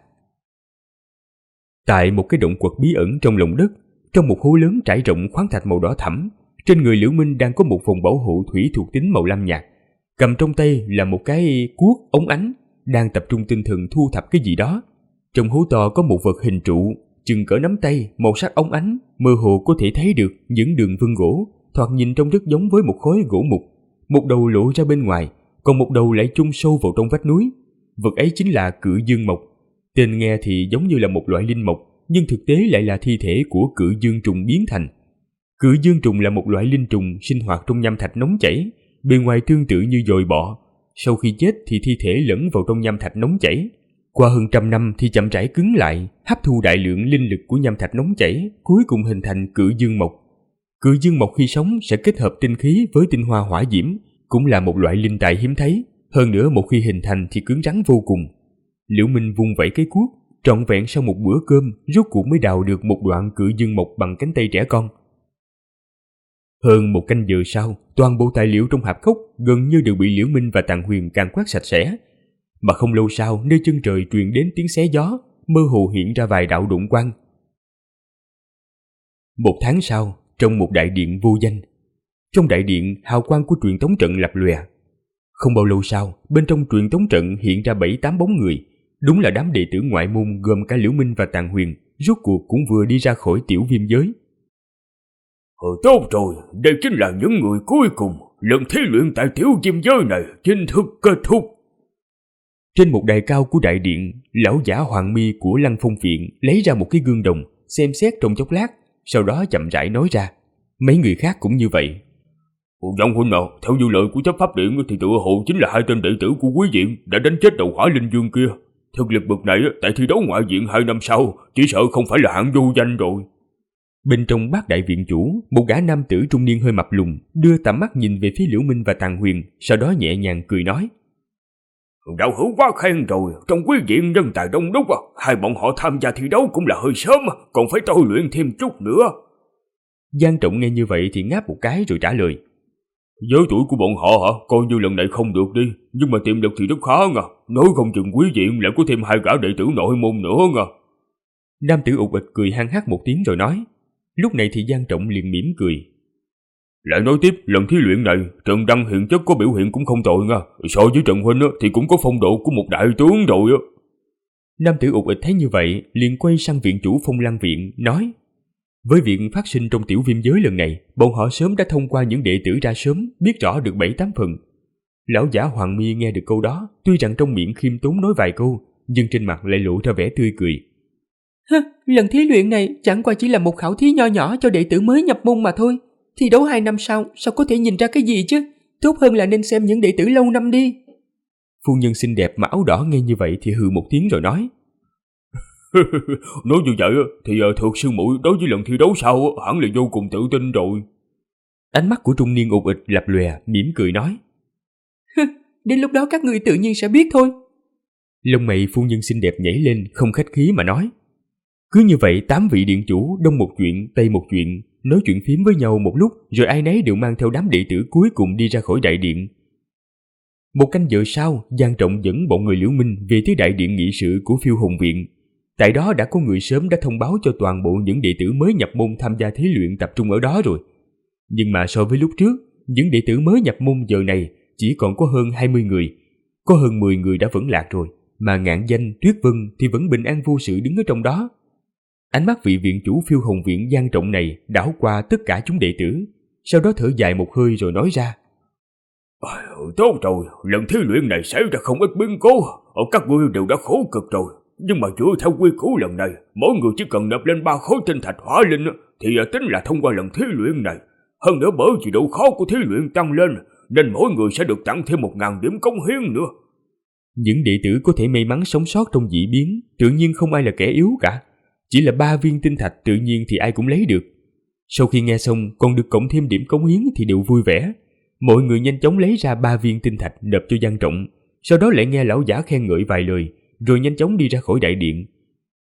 Tại một cái động quật bí ẩn trong lòng đất, trong một hố lớn trải rộng khoáng thạch màu đỏ thẫm, trên người Liễu Minh đang có một vòng bảo hộ thủy thuộc tính màu lam nhạt. Cầm trong tay là một cái cuốc ống ánh, đang tập trung tinh thần thu thập cái gì đó. Trong hố to có một vật hình trụ, chừng cỡ nắm tay, màu sắc óng ánh, mơ hồ có thể thấy được những đường vân gỗ, thoạt nhìn trông rất giống với một khối gỗ mục. Một đầu lộ ra bên ngoài, còn một đầu lại chôn sâu vào trong vách núi. Vật ấy chính là Cự Dương Mộc. Tên nghe thì giống như là một loại linh mộc, nhưng thực tế lại là thi thể của Cự Dương trùng biến thành. Cự Dương trùng là một loại linh trùng sinh hoạt trong nham thạch nóng chảy, bề ngoài tương tự như dồi bọ. Sau khi chết thì thi thể lẫn vào trong nham thạch nóng chảy. Qua hơn 100 năm thì chậm rãi cứng lại, hấp thu đại lượng linh lực của nham thạch nóng chảy, cuối cùng hình thành Cự Dương Mộc. Cự Dương Mộc khi sống sẽ kết hợp tinh khí với tinh hoa hỏa diễm, cũng là một loại linh tài hiếm thấy. Hơn nữa một khi hình thành thì cứng rắn vô cùng. Liễu Minh vung vẩy cái cuốc, trọn vẹn sau một bữa cơm, rốt cuộc mới đào được một đoạn Cự Dương Mộc bằng cánh tay trẻ con. Hơn 1 canh giờ sau, toàn bộ tài liệu trong hạp cốc gần như đều bị Liễu Minh và Tàng Huyền càn quét sạch sẽ. Mà không lâu sau, nơi chân trời truyền đến tiếng xé gió, mơ hồ hiện ra vài đạo đụng quang. 1 tháng sau, trong một đại điện vô danh. Trong đại điện, hào quang của truyền tống trận lập lòe. Không bao lâu sau, bên trong truyền tống trận hiện ra 7-8 bóng người. Đúng là đám đệ tử ngoại môn gồm cả Liễu Minh và Tàng Huyền, rốt cuộc cũng vừa đi ra khỏi tiểu viêm giới. Tốt rồi, đây chính là những người cuối cùng. Lần thí luyện tại tiểu viêm giới này chính thức kết thúc. Trên một đài cao của đại điện, lão giả Hoàng Mi của Lăng Phong Viện lấy ra một cái gương đồng, xem xét trong chốc lát, sau đó chậm rãi nói ra. Mấy người khác cũng như vậy. Văn huynh nào, theo như lời của chấp pháp điện thì tựa hồ chính là 2 tên đệ tử của quý viện đã đánh chết đầu Hỏa Linh Dương kia. Thực lực bậc này tại thi đấu ngoại viện 2 năm sau, chỉ sợ không phải là hạng vô danh rồi. Bên trong Bát đại viện chủ, một gã nam tử trung niên hơi mập lùn đưa tầm mắt nhìn về phía Liễu Minh và Tàng Huyền, sau đó nhẹ nhàng cười nói. Đạo hữu quá khen rồi, trong quý viện nhân tài đông đúc, hai bọn họ tham gia thi đấu cũng là hơi sớm, còn phải tôi luyện thêm chút nữa. Giang Trọng nghe như vậy thì ngáp một cái rồi trả lời. Với tuổi của bọn họ hả, coi như lần này không được đi, nhưng mà tiềm lực thì rất khá nha, nói không chừng quý viện lại có thêm 2 gã đệ tử nội môn nữa nha. Nam tử ụt ịch cười hăng hắc một tiếng rồi nói. Lúc này thì Giang Trọng liền mỉm cười. Lại nói tiếp, lần thí luyện này, Trần Đăng hiện chất có biểu hiện cũng không tồi nha, so với Trần Huynh thì cũng có phong độ của một đại tướng rồi. Nam tử ụt ịch thấy như vậy, liền quay sang viện chủ Phong Lăng Viện, nói. Với việc phát sinh trong tiểu viêm giới lần này, bọn họ sớm đã thông qua những đệ tử ra sớm, biết rõ được 7-8 phần. Lão giả Hoàng Mi nghe được câu đó, tuy rằng trong miệng khiêm tốn nói vài câu, nhưng trên mặt lại lộ ra vẻ tươi cười. Lần thí luyện này chẳng qua chỉ là một khảo thí nho nhỏ cho đệ tử mới nhập môn mà thôi. Thi đấu 2 năm sau, sao có thể nhìn ra cái gì chứ? Tốt hơn là nên xem những đệ tử lâu năm đi. Phu nhân xinh đẹp mà áo đỏ nghe như vậy thì hừ một tiếng rồi nói. Nói như vậy thì Thược sư muội đối với lần thi đấu sau hẳn là vô cùng tự tin rồi. Ánh mắt của trung niên ụt ịch lập lòe, mỉm cười nói. Đến lúc đó các người tự nhiên sẽ biết thôi. Lông mày phu nhân xinh đẹp nhảy lên, không khách khí mà nói. Cứ như vậy 8 vị điện chủ đông một chuyện tây một chuyện, nói chuyện phím với nhau một lúc, rồi ai nấy đều mang theo đám đệ tử cuối cùng đi ra khỏi đại điện. 1 canh giờ sau, Giang Trọng dẫn bọn người Liễu Minh về tới đại điện nghị sự của Phiêu Hồn Viện. Tại đó đã có người sớm đã thông báo cho toàn bộ những đệ tử mới nhập môn tham gia thí luyện tập trung ở đó rồi. Nhưng mà so với lúc trước, những đệ tử mới nhập môn giờ này chỉ còn có hơn 20 người. Có hơn 10 người đã vẫn lạc rồi, mà Ngạn Danh, Tuyết Vân thì vẫn bình an vô sự đứng ở trong đó. Ánh mắt vị viện chủ Phiêu Hồn Viện Giang Trọng này đảo qua tất cả chúng đệ tử, sau đó thở dài một hơi rồi nói ra. Tốt rồi, lần thí luyện này xảy ra không ít biến cố, các ngươi đều đã khổ cực rồi. Nhưng mà dựa theo quy củ lần này, mỗi người chỉ cần nộp lên 3 khối tinh thạch hỏa linh thì tính là thông qua lần thí luyện này. Hơn nữa bởi vì độ khó của thí luyện tăng lên, nên mỗi người sẽ được tặng thêm 1000 điểm cống hiến nữa. Những đệ tử có thể may mắn sống sót trong dị biến, tự nhiên không ai là kẻ yếu cả. Chỉ là 3 viên tinh thạch tự nhiên thì ai cũng lấy được. Sau khi nghe xong còn được cộng thêm điểm cống hiến thì đều vui vẻ. Mọi người nhanh chóng lấy ra 3 viên tinh thạch nộp cho Giang Trọng, sau đó lại nghe lão giả khen ngợi vài lời, rồi nhanh chóng đi ra khỏi đại điện.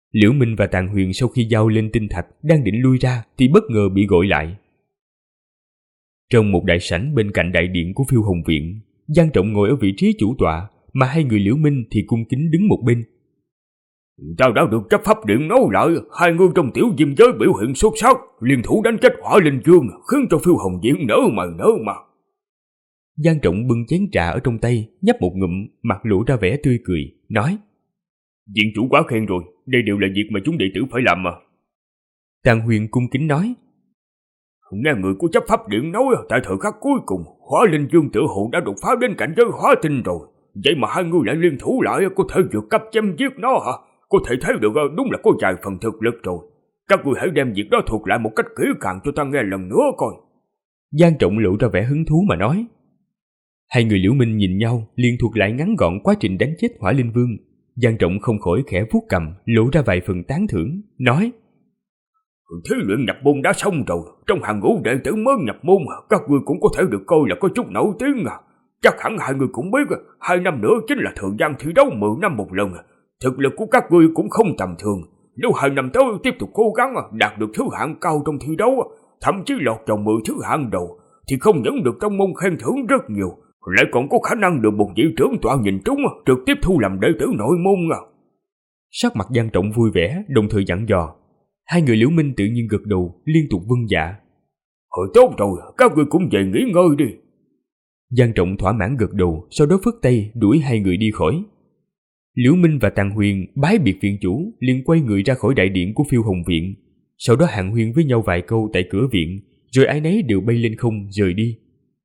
Liễu Minh và Tàng Huyền sau khi giao lên tinh thạch đang định lui ra thì bất ngờ bị gọi lại. Trong một đại sảnh bên cạnh đại điện của Phiêu Hồng Viện, Giang Trọng ngồi ở vị trí chủ tọa, mà hai người Liễu Minh thì cung kính đứng một bên. "Ta đã được chấp pháp điện nói lại, hai người trong tiểu diêm giới biểu hiện xuất sắc, liên thủ đánh chết Hỏa Linh Dương, khiến cho Phiêu Hồng Viện nở mà. Giang Trọng bưng chén trà ở trong tay, nhấp một ngụm, mặt lộ ra vẻ tươi cười, nói: "Viện chủ quá khen rồi, đây đều là việc mà chúng đệ tử phải làm mà." Tàng Huyền cung kính nói: "Nghe người của chấp pháp điện nói, tại thời khắc cuối cùng, Hỏa Linh Dương tự hồ đã đột phá đến cảnh giới hóa tinh rồi. Vậy mà hai người lại liên thủ lại, có thể vượt cấp chém giết nó hả? Có thể thấy được đúng là có vài phần thực lực rồi. Các ngươi hãy đem việc đó thuật lại một cách kỹ càng cho ta nghe lần nữa coi." Giang Trọng lộ ra vẻ hứng thú mà nói. Hai người Liễu Minh nhìn nhau, liền thuật lại ngắn gọn quá trình đánh chết Hỏa Linh Vương. Giang Trọng không khỏi khẽ vuốt cằm, lộ ra vài phần tán thưởng, nói: "Thí luyện nhập môn đã xong rồi, trong hàng ngũ đệ tử mới nhập môn, các ngươi cũng có thể được coi là có chút nổi tiếng à. Chắc hẳn hai người cũng biết, 2 năm nữa chính là thời gian thi đấu 10 năm một lần. Thực lực của các ngươi cũng không tầm thường. Nếu 2 năm tới tiếp tục cố gắng đạt được thứ hạng cao trong thi đấu, thậm chí lọt vào 10 thứ hạng đầu, thì không những được trong môn khen thưởng rất nhiều, lại còn có khả năng được một vị trưởng tọa nhìn trúng, trực tiếp thu làm đệ tử nội môn à." Sắc mặt Giang Trọng vui vẻ, đồng thời dặn dò. Hai người Liễu Minh tự nhiên gật đầu, liên tục vâng dạ. "Hồi tốt rồi, các ngươi cũng về nghỉ ngơi đi." Giang Trọng thỏa mãn gật đầu, sau đó phất tay đuổi hai người đi khỏi. Liễu Minh và Tàng Huyền bái biệt viện chủ, liền quay người ra khỏi đại điện của Phiêu Hồng Viện. Sau đó hàn huyên với nhau vài câu tại cửa viện, rồi ai nấy đều bay lên không rời đi.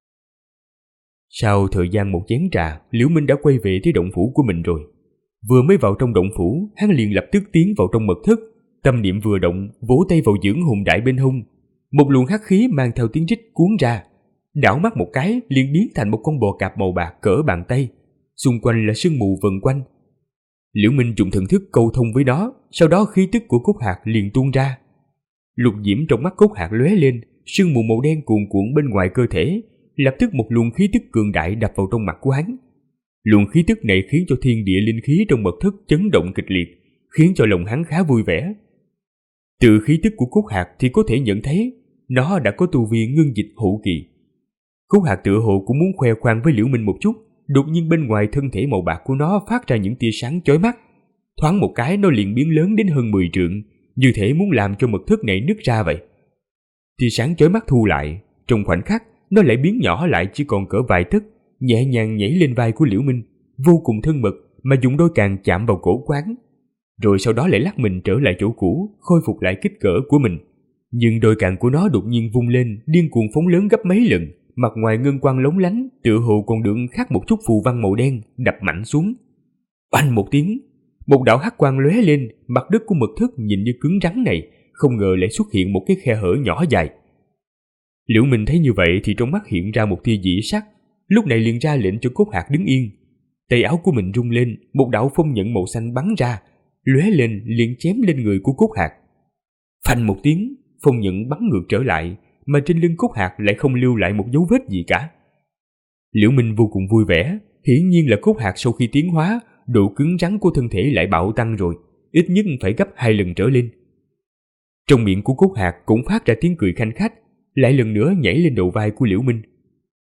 Sau thời gian một chén trà, Liễu Minh đã quay về tới động phủ của mình rồi. Vừa mới vào trong động phủ, hắn liền lập tức tiến vào trong mật thất, tâm niệm vừa động, vỗ tay vào dưỡng hồn đại bên hông. Một luồng hắc khí mang theo tiếng rít cuốn ra, đảo mắt một cái liền biến thành một con bò cạp màu bạc cỡ bàn tay, xung quanh là sương mù vần quanh. Liễu Minh dùng thần thức câu thông với nó, sau đó khí tức của Cốt Hạc liền tuôn ra. Lục diễm trong mắt Cốt Hạc lóe lên, sương mù màu đen cuồn cuộn bên ngoài cơ thể, lập tức một luồng khí tức cường đại đập vào trong mặt của hắn. Luồng khí tức này khiến cho thiên địa linh khí trong mật thất chấn động kịch liệt, khiến cho lòng hắn khá vui vẻ. Từ khí tức của Cốt Hạc thì có thể nhận thấy nó đã có tu vi ngưng dịch hậu kỳ. Cốt Hạc tựa hồ cũng muốn khoe khoang với Liễu Minh một chút, đột nhiên bên ngoài thân thể màu bạc của nó phát ra những tia sáng chói mắt. Thoáng một cái nó liền biến lớn đến hơn 10 trượng, như thể muốn làm cho mật thất này nứt ra vậy. Tia sáng chói mắt thu lại, trong khoảnh khắc nó lại biến nhỏ lại chỉ còn cỡ vài tấc, nhẹ nhàng nhảy lên vai của Liễu Minh, vô cùng thân mật mà dùng đôi càng chạm vào cổ quán. Rồi sau đó lại lắc mình trở lại chỗ cũ, khôi phục lại kích cỡ của mình. Nhưng đôi càng của nó đột nhiên vung lên, điên cuồng phóng lớn gấp mấy lần, mặt ngoài ngân quang lóng lánh, tựa hồ còn được khắc một chút phù văn màu đen, đập mạnh xuống. Oanh một tiếng, một đạo hắc quang lóe lên, mặt đất của mật thất nhìn như cứng rắn này, không ngờ lại xuất hiện một cái khe hở nhỏ dài. Liễu Minh thấy như vậy thì trong mắt hiện ra một tia dị sắc, lúc này liền ra lệnh cho Cốt Hạc đứng yên. Tay áo của mình rung lên, một đạo phong nhận màu xanh bắn ra, lóe lên liền chém lên người của Cốt Hạc. Phanh một tiếng, phong nhận bắn ngược trở lại, mà trên lưng Cốt Hạc lại không lưu lại một dấu vết gì cả. Liễu Minh vô cùng vui vẻ, hiển nhiên là Cốt Hạc sau khi tiến hóa, độ cứng rắn của thân thể lại bạo tăng rồi, ít nhất phải gấp 2 lần trở lên. Trong miệng của Cốt Hạc cũng phát ra tiếng cười khanh khách, lại lần nữa nhảy lên đầu vai của Liễu Minh.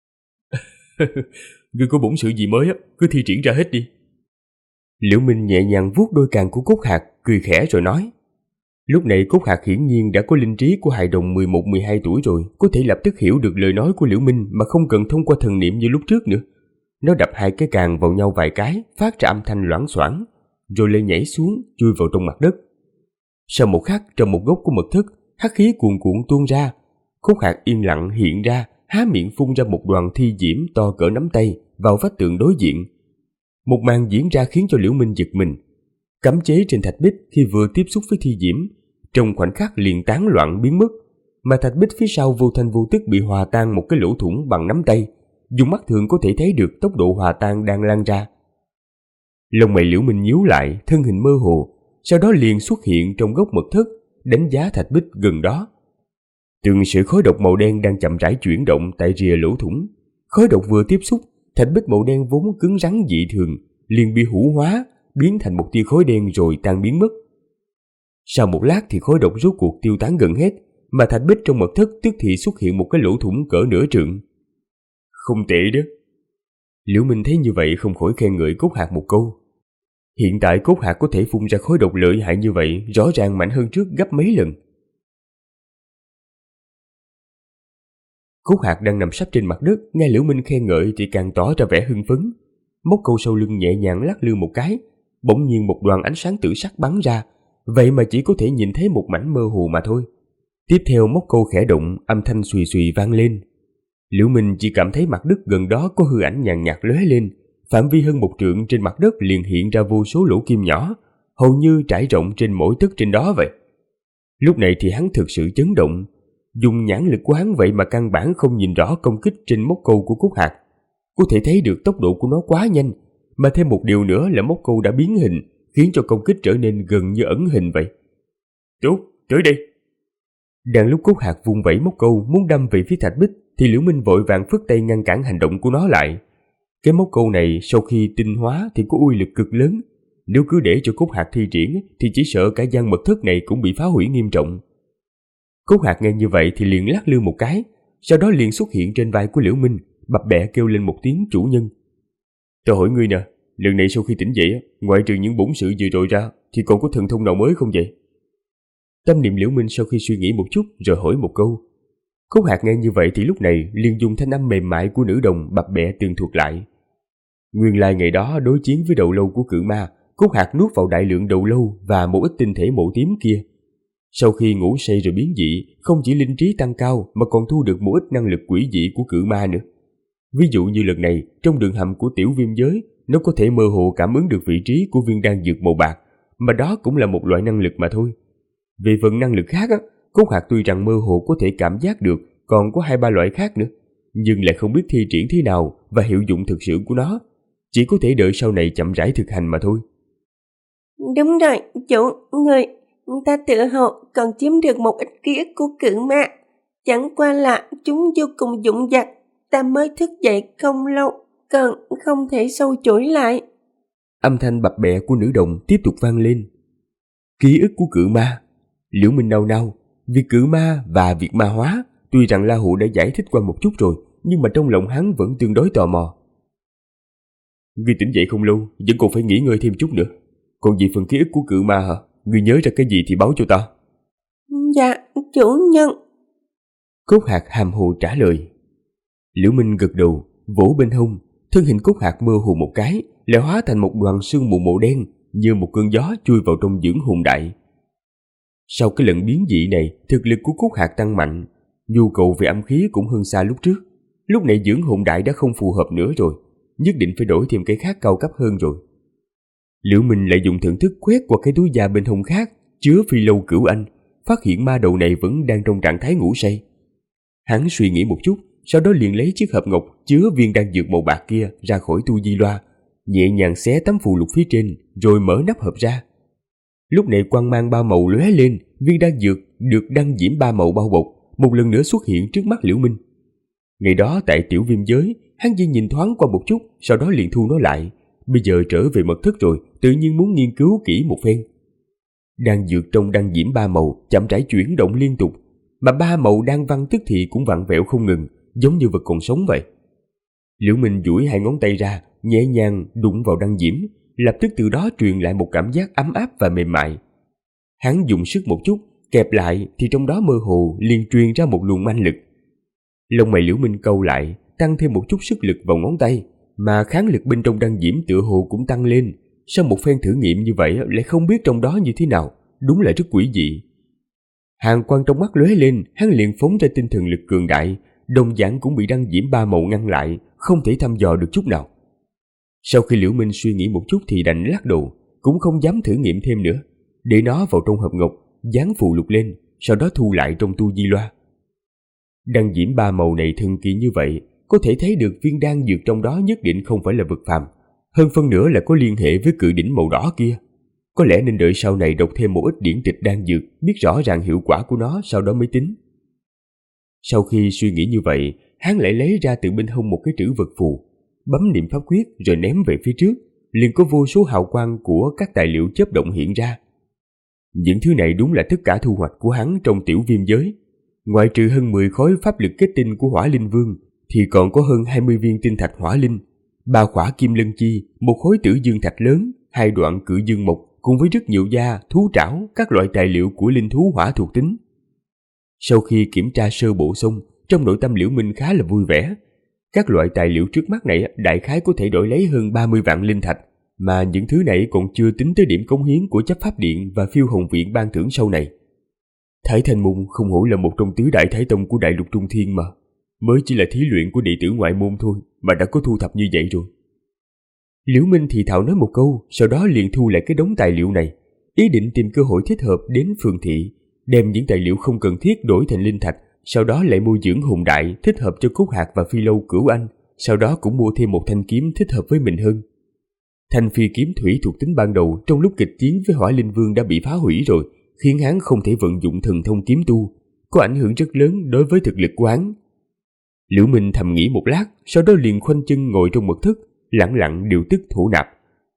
Ngươi có bổn sự gì mới á, cứ thi triển ra hết đi. Liễu Minh nhẹ nhàng vuốt đôi càng của Cốt Hạc, cười khẽ rồi nói. Lúc này Cốt Hạc hiển nhiên đã có linh trí của hài đồng 11-12 tuổi rồi, có thể lập tức hiểu được lời nói của Liễu Minh mà không cần thông qua thần niệm như lúc trước nữa. Nó đập hai cái càng vào nhau vài cái, phát ra âm thanh loảng xoảng, rồi lại nhảy xuống, chui vào trong mặt đất. Sau một khắc, trong một góc của mật thất, hắc khí cuồn cuộn tuôn ra. Cốt Hạc yên lặng hiện ra, há miệng phun ra một đoàn thi diễm to cỡ nắm tay vào vách tường đối diện. Một màn diễn ra khiến cho Liễu Minh giật mình. Cấm chế trên thạch bích khi vừa tiếp xúc với thi diễm, trong khoảnh khắc liền tán loạn biến mất, mà thạch bích phía sau vô thanh vô tức bị hòa tan một cái lỗ thủng bằng nắm tay, dùng mắt thường có thể thấy được tốc độ hòa tan đang lan ra. Lông mày Liễu Minh nhíu lại, thân hình mơ hồ, sau đó liền xuất hiện trong góc mật thất, đánh giá thạch bích gần đó. Từng sợi khói độc màu đen đang chậm rãi chuyển động tại rìa lỗ thủng. Khói độc vừa tiếp xúc, thạch bích màu đen vốn cứng rắn dị thường liền bị hủ hóa, biến thành một tia khói đen rồi tan biến mất. Sau một lát thì khói độc rốt cuộc tiêu tán gần hết, mà thạch bích trong mật thất tức thì xuất hiện một cái lỗ thủng cỡ nửa trượng. Không tệ đó. Liễu Minh thấy như vậy không khỏi khen ngợi Cốt Hạc một câu. Hiện tại Cốt Hạc có thể phun ra khói độc lợi hại như vậy, rõ ràng mạnh hơn trước gấp mấy lần. Cốt Hạc đang nằm sấp trên mặt đất, nghe Liễu Minh khen ngợi thì càng tỏ ra vẻ hưng phấn. Móc câu sau lưng nhẹ nhàng lắc lư một cái, bỗng nhiên một đoàn ánh sáng tử sắc bắn ra, vậy mà chỉ có thể nhìn thấy một mảnh mơ hồ mà thôi. Tiếp theo móc câu khẽ động, âm thanh xùy xùy vang lên. Liễu Minh chỉ cảm thấy mặt đất gần đó có hư ảnh nhàn nhạt lóe lên, phạm vi hơn 1 trượng trên mặt đất liền hiện ra vô số lỗ kim nhỏ, hầu như trải rộng trên mỗi tấc trên đó vậy. Lúc này thì hắn thực sự chấn động, dùng nhãn lực của hắn vậy mà căn bản không nhìn rõ công kích trên móc câu của Cốt Hạc. Có thể thấy được tốc độ của nó quá nhanh, mà thêm một điều nữa là móc câu đã biến hình, khiến cho công kích trở nên gần như ẩn hình vậy. Tốt, tới đây. Đang lúc Cốt Hạc vung vẩy móc câu muốn đâm về phía thạch bích thì Liễu Minh vội vàng phất tay ngăn cản hành động của nó lại. Cái móc câu này sau khi tinh hóa thì có uy lực cực lớn, nếu cứ để cho Cốt Hạc thi triển thì chỉ sợ cả gian mật thất này cũng bị phá hủy nghiêm trọng. Cốt Hạc nghe như vậy thì liền lắc lư một cái, sau đó liền xuất hiện trên vai của Liễu Minh, bập bẹ kêu lên một tiếng chủ nhân. Tôi hỏi ngươi nè, lần này sau khi tỉnh dậy, ngoại trừ những bổn sự vừa rồi ra thì còn có thần thông nào mới không vậy? Tâm niệm Liễu Minh sau khi suy nghĩ một chút rồi hỏi một câu. Cốt Hạc nghe như vậy thì lúc này liền dùng thanh âm mềm mại của nữ đồng bập bẹ tường thuật lại. Nguyên lai ngày đó đối chiến với đầu lâu của cự ma, Cốt Hạc nuốt vào đại lượng đầu lâu và một ít tinh thể màu tím kia. Sau khi ngủ say rồi biến dị, không chỉ linh trí tăng cao mà còn thu được một ít năng lực quỷ dị của cự ma nữa. Ví dụ như lần này, trong đường hầm của tiểu viêm giới, nó có thể mơ hồ cảm ứng được vị trí của viên đan dược màu bạc, mà đó cũng là một loại năng lực mà thôi. Về phần năng lực khác, Cốt Hạc tuy rằng mơ hồ có thể cảm giác được còn có 2-3 loại khác nữa, nhưng lại không biết thi triển thế nào và hiệu dụng thực sự của nó. Chỉ có thể đợi sau này chậm rãi thực hành mà thôi. Đúng rồi, chủ, người ta tự hồ còn chiếm được một ít ký ức của cự ma. Chẳng qua là chúng vô cùng dũng dạc, ta mới thức dậy không lâu, còn không thể sâu chuỗi lại. Âm thanh bập bẹ của nữ đồng tiếp tục vang lên. Ký ức của cự ma. Liễu Minh nao nao, việc cự ma và việc ma hóa, tuy rằng La Hụ đã giải thích qua một chút rồi, nhưng mà trong lòng hắn vẫn tương đối tò mò. Ngươi tỉnh dậy không lâu, vẫn còn phải nghỉ ngơi thêm chút nữa. Còn về phần ký ức của cự ma hả? Ngươi nhớ ra cái gì thì báo cho ta. Dạ, chủ nhân. Cốt Hạc hàm hồ trả lời. Liễu Minh gật đầu, vỗ bên hông, thân hình Cốt Hạc mơ hồ một cái, lại hóa thành một đoàn sương mù màu đen, như một cơn gió chui vào trong dưỡng hồn đại. Sau cái lần biến dị này, thực lực của Cốt Hạc tăng mạnh, nhu cầu về âm khí cũng hơn xa lúc trước. Lúc này dưỡng hồn đại đã không phù hợp nữa rồi, nhất định phải đổi thêm cái khác cao cấp hơn rồi. Liễu Minh lại dùng thần thức quét qua cái túi da bên hông khác, chứa phi lâu cửu anh, phát hiện ma đầu này vẫn đang trong trạng thái ngủ say. Hắn suy nghĩ một chút, sau đó liền lấy chiếc hộp ngọc chứa viên đan dược màu bạc kia ra khỏi tu di loa, nhẹ nhàng xé tấm phù lục phía trên, rồi mở nắp hộp ra. Lúc này quang mang 3 màu lóe lên, viên đan dược được đăng diễm 3 màu bao bọc, một lần nữa xuất hiện trước mắt Liễu Minh. Ngày đó tại tiểu viêm giới, hắn chỉ nhìn thoáng qua một chút, sau đó liền thu nó lại. Bây giờ trở về mật thất rồi, tự nhiên muốn nghiên cứu kỹ một phen. Đan dược trong đăng diễm 3 màu chậm rãi chuyển động liên tục, mà 3 màu đan văn tức thì cũng vặn vẹo không ngừng, giống như vật còn sống vậy. Liễu Minh duỗi 2 ngón tay ra, nhẹ nhàng đụng vào đăng diễm, lập tức từ đó truyền lại một cảm giác ấm áp và mềm mại. Hắn dùng sức một chút, kẹp lại thì trong đó mơ hồ liền truyền ra một luồng manh lực. Lông mày Liễu Minh cau lại, tăng thêm một chút sức lực vào ngón tay, mà kháng lực bên trong đăng diễm tựa hồ cũng tăng lên. Sau một phen thử nghiệm như vậy lại không biết trong đó như thế nào, đúng là rất quỷ dị. Hàn quang trong mắt lóe lên, hắn liền phóng ra tinh thần lực cường đại, đồng dạng cũng bị đăng diễm 3 màu ngăn lại, không thể thăm dò được chút nào. Sau khi Liễu Minh suy nghĩ một chút thì đành lắc đầu, cũng không dám thử nghiệm thêm nữa, để nó vào trong hộp ngọc, dán phù lục lên, sau đó thu lại trong tu di loa. Đăng diễm 3 màu này thần kỳ như vậy, có thể thấy được viên đan dược trong đó nhất định không phải là vật phàm, hơn phân nữa là có liên hệ với cự đỉnh màu đỏ kia. Có lẽ nên đợi sau này đọc thêm một ít điển tịch đan dược, biết rõ ràng hiệu quả của nó sau đó mới tính. Sau khi suy nghĩ như vậy, hắn lại lấy ra từ bên hông một cái trữ vật phù, bấm niệm pháp quyết rồi ném về phía trước, liền có vô số hào quang của các tài liệu chớp động hiện ra. Những thứ này đúng là tất cả thu hoạch của hắn trong tiểu viêm giới. Ngoại trừ hơn 10 khối pháp lực kết tinh của Hỏa Linh Vương thì còn có hơn 20 viên tinh thạch hỏa linh, 3 khỏa kim lân chi, 1 khối tử dương thạch lớn, 2 đoạn cự dương mộc cùng với rất nhiều da, thú trảo, các loại tài liệu của linh thú hỏa thuộc tính. Sau khi kiểm tra sơ bộ xong, trong nội tâm Liễu Minh khá là vui vẻ. Các loại tài liệu trước mắt này đại khái có thể đổi lấy hơn 30 vạn linh thạch, mà những thứ này còn chưa tính tới điểm cống hiến của chấp pháp điện và phiêu hồn viện ban thưởng sau này. Thái Thanh Môn không hổ là một trong tứ đại thái tông của đại lục Trung Thiên mà. Mới chỉ là thí luyện của đệ tử ngoại môn thôi mà đã có thu thập như vậy rồi. Liễu Minh thì thào nói một câu, sau đó liền thu lại cái đống tài liệu này, ý định tìm cơ hội thích hợp đến phường thị, đem những tài liệu không cần thiết đổi thành linh thạch, sau đó lại mua dưỡng hồn đại thích hợp cho Cốt Hạc và Phi Lâu Cửu Anh, sau đó cũng mua thêm một thanh kiếm thích hợp với mình hơn. Thanh phi kiếm thủy thuộc tính ban đầu trong lúc kịch chiến với Hỏa Linh Vương đã bị phá hủy rồi, khiến hắn không thể vận dụng thần thông kiếm tu, có ảnh hưởng rất lớn đối với thực lực của hắn. Liễu Minh thầm nghĩ một lát, sau đó liền khoanh chân ngồi trong mật thất, lẳng lặng điều tức thổ nạp.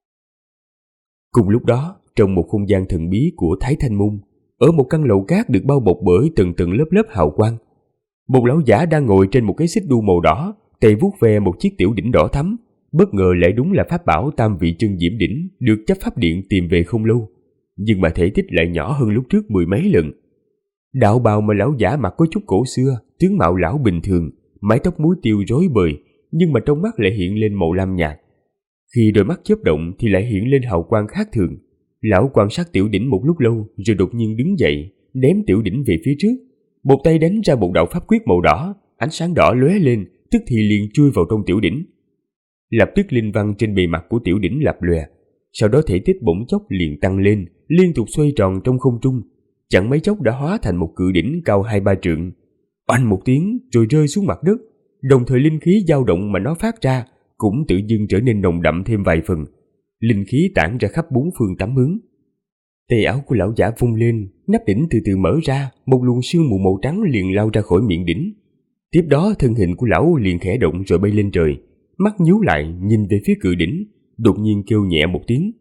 Cùng lúc đó, trong một không gian thần bí của Thái Thanh Môn, ở một căn lầu cát được bao bọc bởi từng tầng lớp lớp hào quang, một lão giả đang ngồi trên một cái xích đu màu đỏ, tay vuốt ve một chiếc tiểu đỉnh đỏ thắm. Bất ngờ lại đúng là pháp bảo Tam Vị Chân Diễm Đỉnh được chấp pháp điện tìm về không lâu, nhưng mà thể tích lại nhỏ hơn lúc trước 10 mấy lần. Đạo bào mà lão giả mặc có chút cổ xưa, tướng mạo lão bình thường, mái tóc muối tiêu rối bời, nhưng mà trong mắt lại hiện lên màu lam nhạt. Khi đôi mắt chớp động thì lại hiện lên hào quang khác thường. Lão quan sát tiểu đỉnh một lúc lâu rồi đột nhiên đứng dậy, ném tiểu đỉnh về phía trước, một tay đánh ra một đạo pháp quyết màu đỏ, ánh sáng đỏ lóe lên, tức thì liền chui vào trong tiểu đỉnh. Lập tức linh văn trên bề mặt của tiểu đỉnh lập lòe, sau đó thể tích bỗng chốc liền tăng lên, liên tục xoay tròn trong không trung, chẳng mấy chốc đã hóa thành một cự đỉnh cao 2-3 trượng. Oanh một tiếng rồi rơi xuống mặt đất, đồng thời linh khí dao động mà nó phát ra cũng tự dưng trở nên nồng đậm thêm vài phần, linh khí tản ra khắp bốn phương tám hướng. Tay áo của lão giả vung lên, nắp đỉnh từ từ mở ra, một luồng sương mù màu trắng liền lao ra khỏi miệng đỉnh. Tiếp đó thân hình của lão liền khẽ động rồi bay lên trời, mắt nhíu lại nhìn về phía cự đỉnh, đột nhiên kêu nhẹ một tiếng.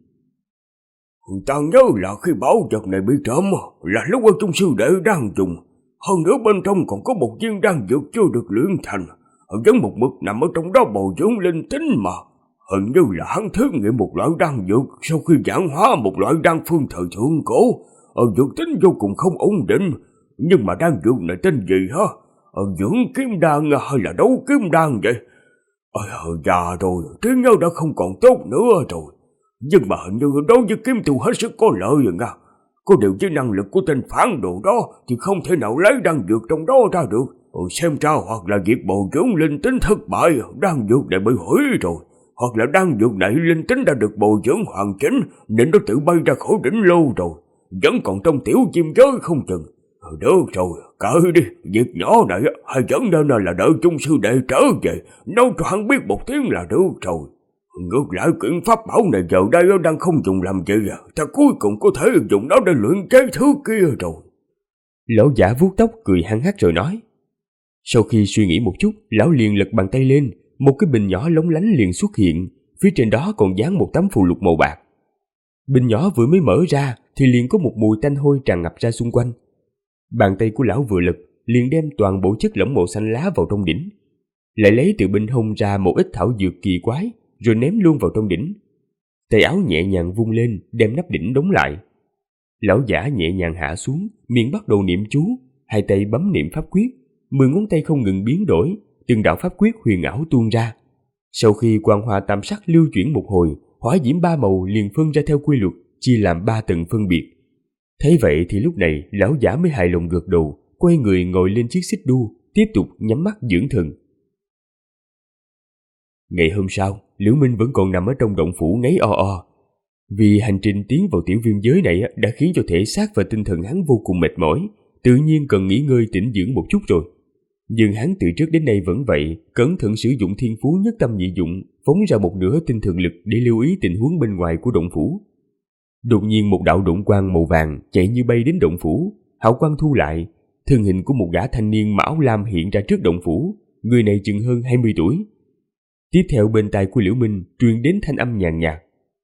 Ta nhớ là khi bảo vật này bị trộm là lúc ở Trung Sư Đệ đang dùng, hơn nữa bên trong còn có một viên đan dược chưa được luyện thành, vẫn một mực nằm ở trong đó bồi dưỡng linh tính mà. Hình như là hắn thử nghiệm một loại đan dược sau khi giảng hóa một loại đan phương thời thượng cổ, dược tính vô cùng không ổn định. Nhưng mà đan dược này tên gì hả? Dưỡng kiếm đan hay là đấu kiếm đan vậy? Già rồi, trí nhớ đã không còn tốt nữa rồi. Nhưng mà hình như đối với kiếm tu hết sức có lợi rồi nha. Có điều với năng lực của tên phản đồ đó thì không thể nào lấy đan dược trong đó ra được. Xem ra hoặc là việc bồi dưỡng linh tính thất bại, đan dược này bị hủy rồi, hoặc là đan dược này linh tính đã được bồi dưỡng hoàn chỉnh nên nó tự bay ra khỏi đỉnh lâu rồi, vẫn còn trong tiểu chim giới không chừng. Được rồi, cởi đi, việc nhỏ này hay vẫn nên là đợi Trung Sư Đệ trở về, nói cho hắn biết một tiếng là được rồi. Ngược lại kiện pháp bảo này giờ đây đang không dùng làm gì, ta cuối cùng có thể dùng nó để luyện chế thứ kia rồi. Lão giả vuốt tóc cười hăng hắc rồi nói. Sau khi suy nghĩ một chút, lão liền lật bàn tay lên, một cái bình nhỏ lóng lánh liền xuất hiện, phía trên đó còn dán một tấm phù lục màu bạc. Bình nhỏ vừa mới mở ra thì liền có một mùi tanh hôi tràn ngập ra xung quanh. Bàn tay của lão vừa lật, liền đem toàn bộ chất lỏng màu xanh lá vào trong đỉnh, lại lấy từ bên hông ra một ít thảo dược kỳ quái, rồi ném luôn vào trong đỉnh. Tay áo nhẹ nhàng vung lên, đem nắp đỉnh đóng lại. Lão giả nhẹ nhàng hạ xuống, miệng bắt đầu niệm chú, hai tay bấm niệm pháp quyết, 10 ngón tay không ngừng biến đổi, từng đạo pháp quyết huyền ảo tuôn ra. Sau khi quang hoa tam sắc lưu chuyển một hồi, hỏa diễm 3 màu liền phân ra theo quy luật, chia làm 3 tầng phân biệt. Thấy vậy thì lúc này lão giả mới hài lòng gật đầu, quay người ngồi lên chiếc xích đu, tiếp tục nhắm mắt dưỡng thần. Ngày hôm sau, Liễu Minh vẫn còn nằm ở trong động phủ ngáy o o. Vì hành trình tiến vào tiểu viêm giới này đã khiến cho thể xác và tinh thần hắn vô cùng mệt mỏi, tự nhiên cần nghỉ ngơi tĩnh dưỡng một chút rồi. Nhưng hắn từ trước đến nay vẫn vậy, cẩn thận sử dụng thiên phú nhất tâm nhị dụng, phóng ra một nửa tinh thần lực để lưu ý tình huống bên ngoài của động phủ. Đột nhiên một đạo độn quang màu vàng chạy như bay đến động phủ, hào quang thu lại, thân hình của một gã thanh niên mão lam hiện ra trước động phủ, người này chừng hơn 20 tuổi. Tiếp theo bên tai của Liễu Minh truyền đến thanh âm nhàn nhạt.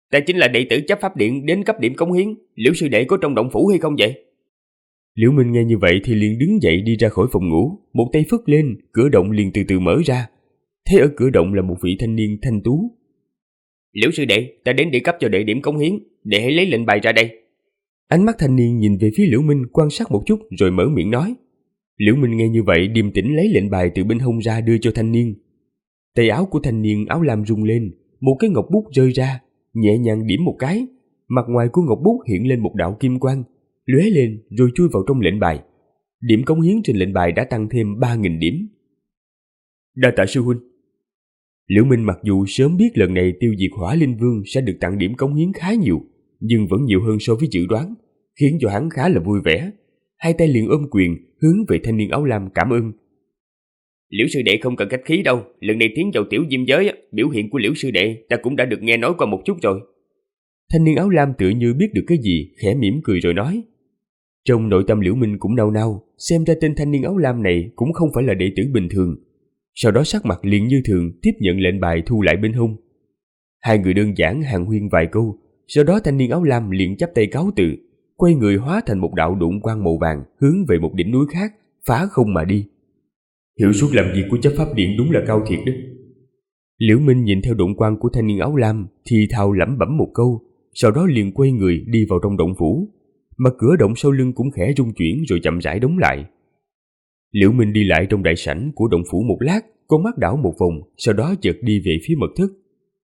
Ta chính là đệ tử chấp pháp điện đến cấp điểm cống hiến. Liễu sư đệ có trong động phủ hay không vậy? Liễu Minh nghe như vậy thì liền đứng dậy đi ra khỏi phòng ngủ, một tay phất lên, cửa động liền từ từ mở ra. Thấy ở cửa động là một vị thanh niên thanh tú. Liễu sư đệ, ta đến để cấp cho đệ điểm cống hiến, đệ hãy lấy lệnh bài ra đây. Ánh mắt thanh niên nhìn về phía Liễu Minh quan sát một chút rồi mở miệng nói. Liễu Minh nghe như vậy điềm tĩnh lấy lệnh bài từ bên hông ra đưa cho thanh niên. Tay áo của thanh niên áo lam rung lên, một cái ngọc bút rơi ra, nhẹ nhàng điểm một cái, mặt ngoài của ngọc bút hiện lên một đạo kim quang, lóe lên rồi chui vào trong lệnh bài. Điểm cống hiến trên lệnh bài đã tăng thêm 3.000 điểm. Đa tạ sư huynh. Liễu Minh mặc dù sớm biết lần này tiêu diệt Hỏa Linh Vương sẽ được tặng điểm cống hiến khá nhiều, nhưng vẫn nhiều hơn so với dự đoán, khiến cho hắn khá là vui vẻ. Hai tay liền ôm quyền hướng về thanh niên áo lam cảm ơn. Liễu sư đệ không cần khách khí đâu, lần này tiến vào tiểu diêm giới, biểu hiện của Liễu sư đệ ta cũng đã được nghe nói qua một chút rồi. Thanh niên áo lam tựa như biết được cái gì, khẽ mỉm cười rồi nói. Trong nội tâm Liễu Minh cũng nao nao, xem ra tên thanh niên áo lam này cũng không phải là đệ tử bình thường. Sau đó sắc mặt liền như thường tiếp nhận lệnh bài thu lại bên hông. Hai người đơn giản hàn huyên vài câu, sau đó thanh niên áo lam liền chắp tay cáo từ, quay người hóa thành một đạo độn quang màu vàng hướng về một đỉnh núi khác, phá không mà đi. Hiệu suất làm việc của chấp pháp điện đúng là cao thiệt đó. Liễu Minh nhìn theo độn quang của thanh niên áo lam thì thào lẩm bẩm một câu, sau đó liền quay người đi vào trong động phủ, mà cửa động sau lưng cũng khẽ rung chuyển rồi chậm rãi đóng lại. Liễu Minh đi lại trong đại sảnh của động phủ một lát, con mắt đảo một vòng, sau đó chợt đi về phía mật thất.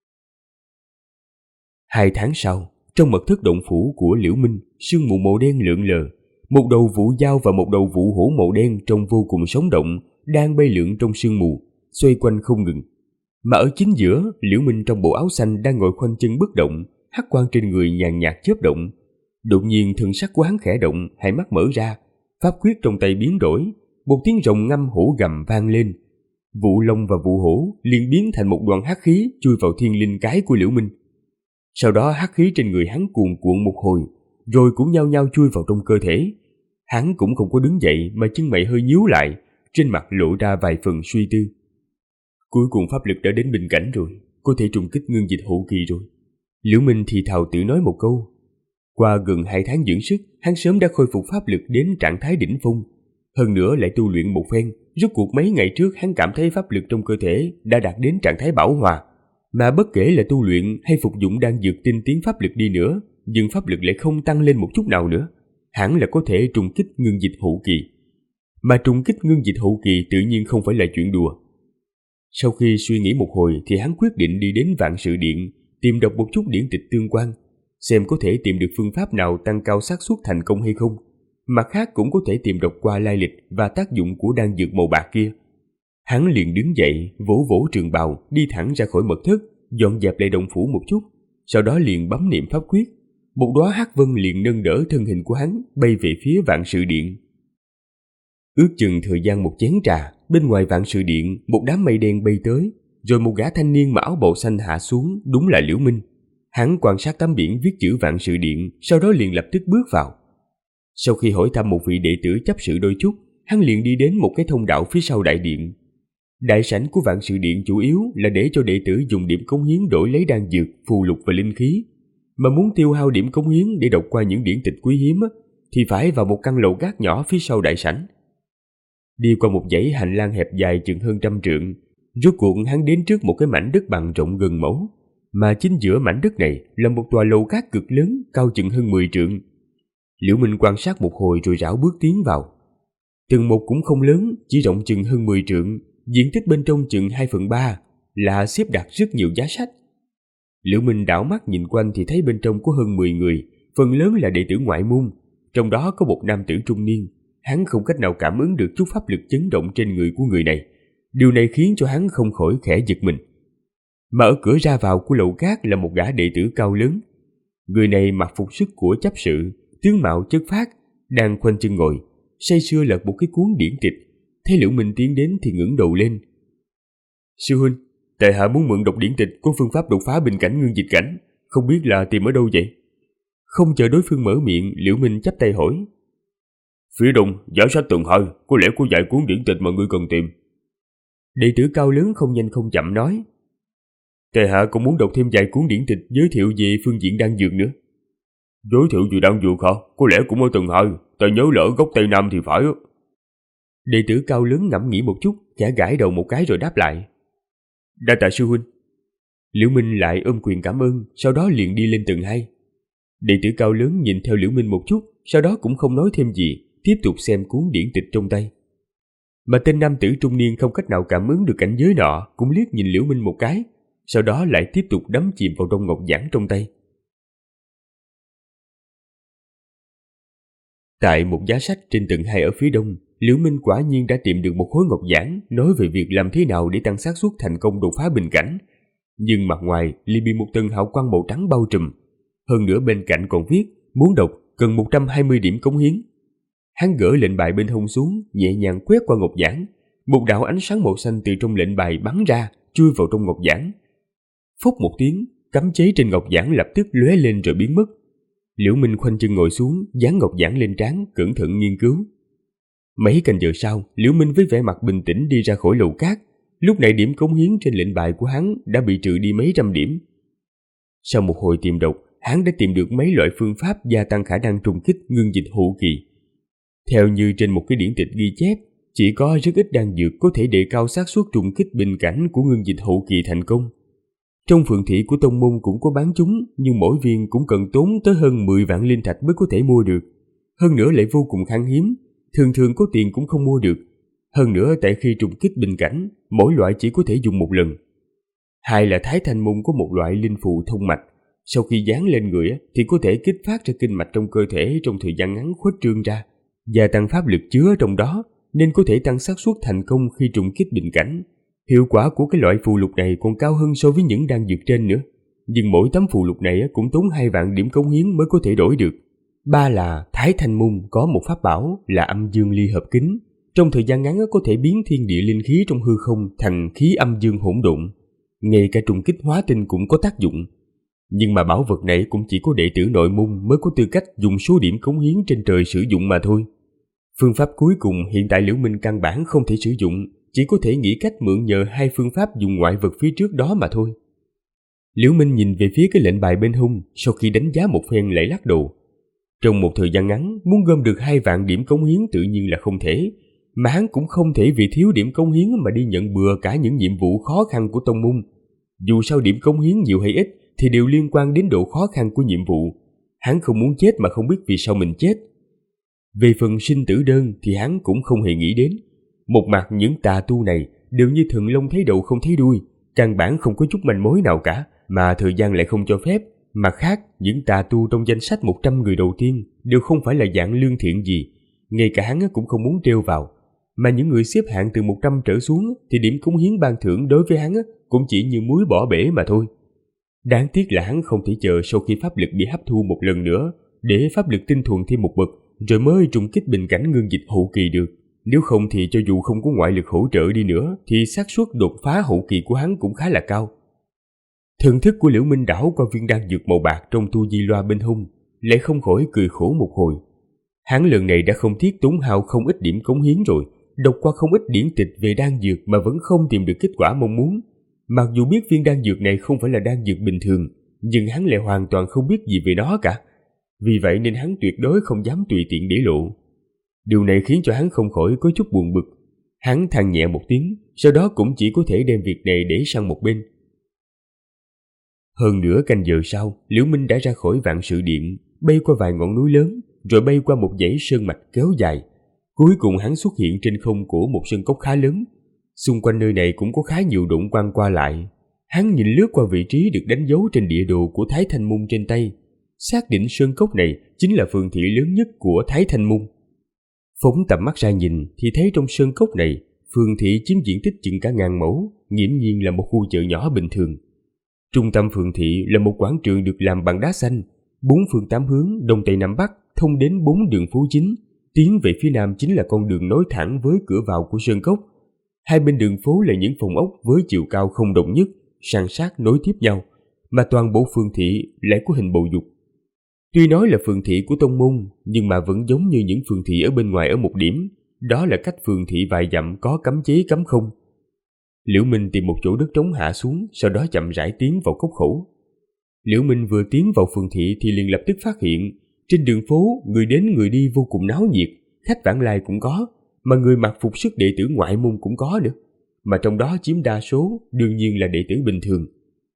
2 tháng sau, trong mật thất động phủ của Liễu Minh, sương mù màu đen lượn lờ, một đầu vũ dao và một đầu vũ hổ màu đen trông vô cùng sống động, đang bay lượn trong sương mù, xoay quanh không ngừng. Mà ở chính giữa, Liễu Minh trong bộ áo xanh đang ngồi khoanh chân bất động, hắc quang trên người nhàn nhạt chớp động. Đột nhiên thần sắc của hắn khẽ động, hai mắt mở ra, pháp quyết trong tay biến đổi, một tiếng rồng ngâm hổ gầm vang lên. Vụ long và vụ hổ liền biến thành một đoàn hắc khí chui vào thiên linh cái của Liễu Minh. Sau đó hắc khí trên người hắn cuồn cuộn một hồi, rồi cũng nhao nhao chui vào trong cơ thể. Hắn cũng không có đứng dậy mà chân mày hơi nhíu lại, trên mặt lộ ra vài phần suy tư. Cuối cùng pháp lực đã đến bình cảnh rồi, có thể trùng kích ngưng dịch hậu kỳ rồi. Liễu Minh thì thào tự nói một câu. Qua gần 2 tháng dưỡng sức, hắn sớm đã khôi phục pháp lực đến trạng thái đỉnh phong. Hơn nữa lại tu luyện một phen, rốt cuộc mấy ngày trước hắn cảm thấy pháp lực trong cơ thể đã đạt đến trạng thái bảo hòa. Mà bất kể là tu luyện hay phục dụng đan dược tinh tiến pháp lực đi nữa, nhưng pháp lực lại không tăng lên một chút nào nữa. Hẳn là có thể trùng kích ngưng dịch hậu kỳ. Mà trùng kích ngưng dịch hậu kỳ tự nhiên không phải là chuyện đùa. Sau khi suy nghĩ một hồi thì hắn quyết định đi đến Vạn Sự Điện, tìm đọc một chút điển tịch tương quan, xem có thể tìm được phương pháp nào tăng cao xác suất thành công hay không. Mặt khác cũng có thể tìm đọc qua lai lịch và tác dụng của đan dược màu bạc kia. Hắn liền đứng dậy, vỗ vỗ trường bào, đi thẳng ra khỏi mật thất, dọn dẹp lại động phủ một chút, sau đó liền bấm niệm pháp quyết. Một đóa hắc vân liền nâng đỡ thân hình của hắn, bay về phía Vạn Sự Điện. Ước chừng thời gian một chén trà, bên ngoài Vạn Sự Điện, một đám mây đen bay tới, rồi một gã thanh niên mặc áo bào xanh hạ xuống, đúng là Liễu Minh. Hắn quan sát tấm biển viết chữ Vạn Sự Điện, sau đó liền lập tức bước vào. Sau khi hỏi thăm một vị đệ tử chấp sự đôi chút, hắn liền đi đến một cái thông đạo phía sau đại điện. Đại sảnh của Vạn Sự Điện chủ yếu là để cho đệ tử dùng điểm cống hiến đổi lấy đan dược, phù lục và linh khí. Mà muốn tiêu hao điểm cống hiến để đọc qua những điển tịch quý hiếm thì phải vào một căn lầu gác nhỏ phía sau đại sảnh. Đi qua một dãy hành lang hẹp dài chừng hơn 100 trượng, rốt cuộc hắn đến trước một cái mảnh đất bằng rộng gần mẫu, mà chính giữa mảnh đất này là một tòa lầu cát cực lớn cao chừng hơn 10 trượng. Liễu Minh quan sát một hồi rồi rảo bước tiến vào. Tầng một cũng không lớn, chỉ rộng chừng hơn 10 trượng, diện tích bên trong chừng 2/3 là xếp đặt rất nhiều giá sách. Liễu Minh đảo mắt nhìn quanh thì thấy bên trong có hơn 10 người, phần lớn là đệ tử ngoại môn, trong đó có một nam tử trung niên. Hắn không cách nào cảm ứng được chút pháp lực chấn động trên người của người này. Điều này khiến cho hắn không khỏi khẽ giật mình. Mà ở cửa ra vào của lầu cát là một gã đệ tử cao lớn. Người này mặc phục sức của chấp sự, tướng mạo chất phác, đang khoanh chân ngồi, say sưa lật một cái cuốn điển tịch. Thấy Liễu Minh tiến đến thì ngẩng đầu lên. Sư huynh, tại hạ muốn mượn đọc điển tịch có phương pháp đột phá bình cảnh ngưng dịch cảnh, không biết là tìm ở đâu vậy? Không chờ đối phương mở miệng, Liễu Minh chắp tay hỏi. Phía đông, giá sách tầng 2, có lẽ có vài cuốn điển tịch mà ngươi cần tìm. Đệ tử cao lớn không nhanh không chậm nói. Tại hạ còn muốn đọc thêm vài cuốn điển tịch giới thiệu về phương diện đan dược nữa. Giới thiệu về đan dược hả? Có lẽ cũng ở tầng 2, ta nhớ là ở góc Tây Nam thì phải. Đệ tử cao lớn ngẫm nghĩ một chút, khẽ gãi đầu một cái rồi đáp lại. Đa tạ sư huynh. Liễu Minh lại ôm quyền cảm ơn, sau đó liền đi lên tầng 2. Đệ tử cao lớn nhìn theo Liễu Minh một chút, sau đó cũng không nói thêm gì, tiếp tục xem cuốn điển tịch trong tay. Mà tên nam tử trung niên không cách nào cảm ứng được cảnh giới nọ cũng liếc nhìn Liễu Minh một cái, sau đó lại tiếp tục đắm chìm vào trong ngọc giản trong tay. Tại một giá sách trên tầng 2 ở phía đông, Liễu Minh quả nhiên đã tìm được một khối ngọc giản nói về việc làm thế nào để tăng xác suất thành công đột phá bình cảnh. Nhưng mặt ngoài liền bị một tầng hào quang màu trắng bao trùm. Hơn nữa bên cạnh còn viết muốn đọc cần 120 điểm cống hiến. Hắn gỡ lệnh bài bên hông xuống, nhẹ nhàng quét qua ngọc giản. Một đạo ánh sáng màu xanh từ trong lệnh bài bắn ra, chui vào trong ngọc giản. Phốc một tiếng, cấm chế trên ngọc giản lập tức lóe lên rồi biến mất. Liễu Minh khoanh chân ngồi xuống, dán ngọc giản lên trán, cẩn thận nghiên cứu. Mấy canh giờ sau, Liễu Minh với vẻ mặt bình tĩnh đi ra khỏi lầu cát. Lúc này điểm cống hiến trên lệnh bài của hắn đã bị trừ đi mấy trăm điểm. Sau một hồi tìm đọc, hắn đã tìm được mấy loại phương pháp gia tăng khả năng trùng kích ngưng dịch hậu kỳ. Theo như trên một cái điển tịch ghi chép, chỉ có rất ít đan dược có thể đề cao xác suất trùng kích bình cảnh của ngưng dịch hậu kỳ thành công. Trong phường thị của tông môn cũng có bán chúng, nhưng mỗi viên cũng cần tốn tới hơn 10 vạn linh thạch mới có thể mua được. Hơn nữa lại vô cùng khan hiếm, thường có tiền cũng không mua được. Hơn nữa tại khi trùng kích bình cảnh, mỗi loại chỉ có thể dùng một lần. Hai là Thái Thanh Môn có một loại linh phù thông mạch, sau khi dán lên người thì có thể kích phát ra kinh mạch trong cơ thể trong thời gian ngắn khuếch trương ra, gia tăng pháp lực chứa trong đó, nên có thể tăng xác suất thành công khi trùng kích bình cảnh. Hiệu quả của cái loại phù lục này còn cao hơn so với những đan dược trên nữa, nhưng mỗi tấm phù lục này cũng tốn 2 vạn điểm cống hiến mới có thể đổi được. Ba là Thái Thanh Môn có một pháp bảo là âm dương ly hợp kính, trong thời gian ngắn có thể biến thiên địa linh khí trong hư không thành khí âm dương hỗn độn, ngay cả trùng kích hóa tinh cũng có tác dụng. Nhưng mà bảo vật này cũng chỉ có đệ tử nội môn mới có tư cách dùng số điểm cống hiến trên trời sử dụng mà thôi. Phương pháp cuối cùng hiện tại Liễu Minh căn bản không thể sử dụng, chỉ có thể nghĩ cách mượn nhờ hai phương pháp dùng ngoại vật phía trước đó mà thôi. Liễu Minh nhìn về phía cái lệnh bài bên hông, sau khi đánh giá một phen lại lắc đầu. Trong một thời gian ngắn, muốn gom được 2 vạn điểm cống hiến tự nhiên là không thể, mà hắn cũng không thể vì thiếu điểm cống hiến mà đi nhận bừa cả những nhiệm vụ khó khăn của tông môn. Dù sao điểm cống hiến nhiều hay ít thì đều liên quan đến độ khó khăn của nhiệm vụ. Hắn không muốn chết mà không biết vì sao mình chết. Về phần sinh tử đơn thì hắn cũng không hề nghĩ đến. Một mặt những tà tu này đều như thần long thấy đầu không thấy đuôi, căn bản không có chút manh mối nào cả, mà thời gian lại không cho phép. Mặt khác, những tà tu trong danh sách 100 người đầu tiên đều không phải là dạng lương thiện gì, ngay cả hắn cũng không muốn treo vào. Mà những người xếp hạng từ 100 trở xuống thì điểm cống hiến ban thưởng đối với hắn cũng chỉ như muối bỏ bể mà thôi. Đáng tiếc là hắn không thể chờ sau khi pháp lực bị hấp thu một lần nữa, để pháp lực tinh thuần thêm một bậc, rồi mới trùng kích bình cảnh ngưng dịch hậu kỳ được. Nếu không thì cho dù không có ngoại lực hỗ trợ đi nữa thì xác suất đột phá hậu kỳ của hắn cũng khá là cao. Thần thức của Liễu Minh đảo qua viên đan dược màu bạc trong tu di loa bên hông, lại không khỏi cười khổ một hồi. Hắn lần này đã không tiếc tốn hao không ít điểm cống hiến rồi, đọc qua không ít điển tịch về đan dược mà vẫn không tìm được kết quả mong muốn. Mặc dù biết viên đan dược này không phải là đan dược bình thường, nhưng hắn lại hoàn toàn không biết gì về nó cả. Vì vậy nên hắn tuyệt đối không dám tùy tiện để lộ. Điều này khiến cho hắn không khỏi có chút buồn bực. Hắn than nhẹ một tiếng, sau đó cũng chỉ có thể đem việc này để sang một bên. Hơn nửa canh giờ sau, Liễu Minh đã ra khỏi Vạn Sự Điện, bay qua vài ngọn núi lớn, rồi bay qua một dãy sơn mạch kéo dài. Cuối cùng hắn xuất hiện trên không của một sơn cốc khá lớn. Xung quanh nơi này cũng có khá nhiều động quan qua lại. Hắn nhìn lướt qua vị trí được đánh dấu trên địa đồ của Thái Thanh Môn trên tay, xác định sơn cốc này chính là phường thị lớn nhất của Thái Thanh Môn. Phóng tầm mắt ra nhìn thì thấy trong sơn cốc này, phường thị chiếm diện tích chừng cả 1000 mẫu, nghiễm nhiên là một khu chợ nhỏ bình thường. Trung tâm phường thị là một quảng trường được làm bằng đá xanh, 4 phương 8 hướng đông tây nam bắc thông đến 4 đường phố chính. Tiến về phía nam chính là con đường nối thẳng với cửa vào của sơn cốc. Hai bên đường phố là những phòng ốc với chiều cao không đồng nhất, san sát nối tiếp nhau, mà toàn bộ phường thị lại có hình bầu dục. Tuy nói là phường thị của tông môn, nhưng mà vẫn giống như những phường thị ở bên ngoài ở một điểm, đó là cách phường thị vài dặm có cấm chế cấm không. Liễu Minh tìm một chỗ đất trống hạ xuống, sau đó chậm rãi tiến vào cốc khẩu. Liễu Minh vừa tiến vào phường thị thì liền lập tức phát hiện, trên đường phố người đến người đi vô cùng náo nhiệt, khách vãng lai cũng có, mà người mặc phục sức đệ tử ngoại môn cũng có nữa, mà trong đó chiếm đa số đương nhiên là đệ tử bình thường.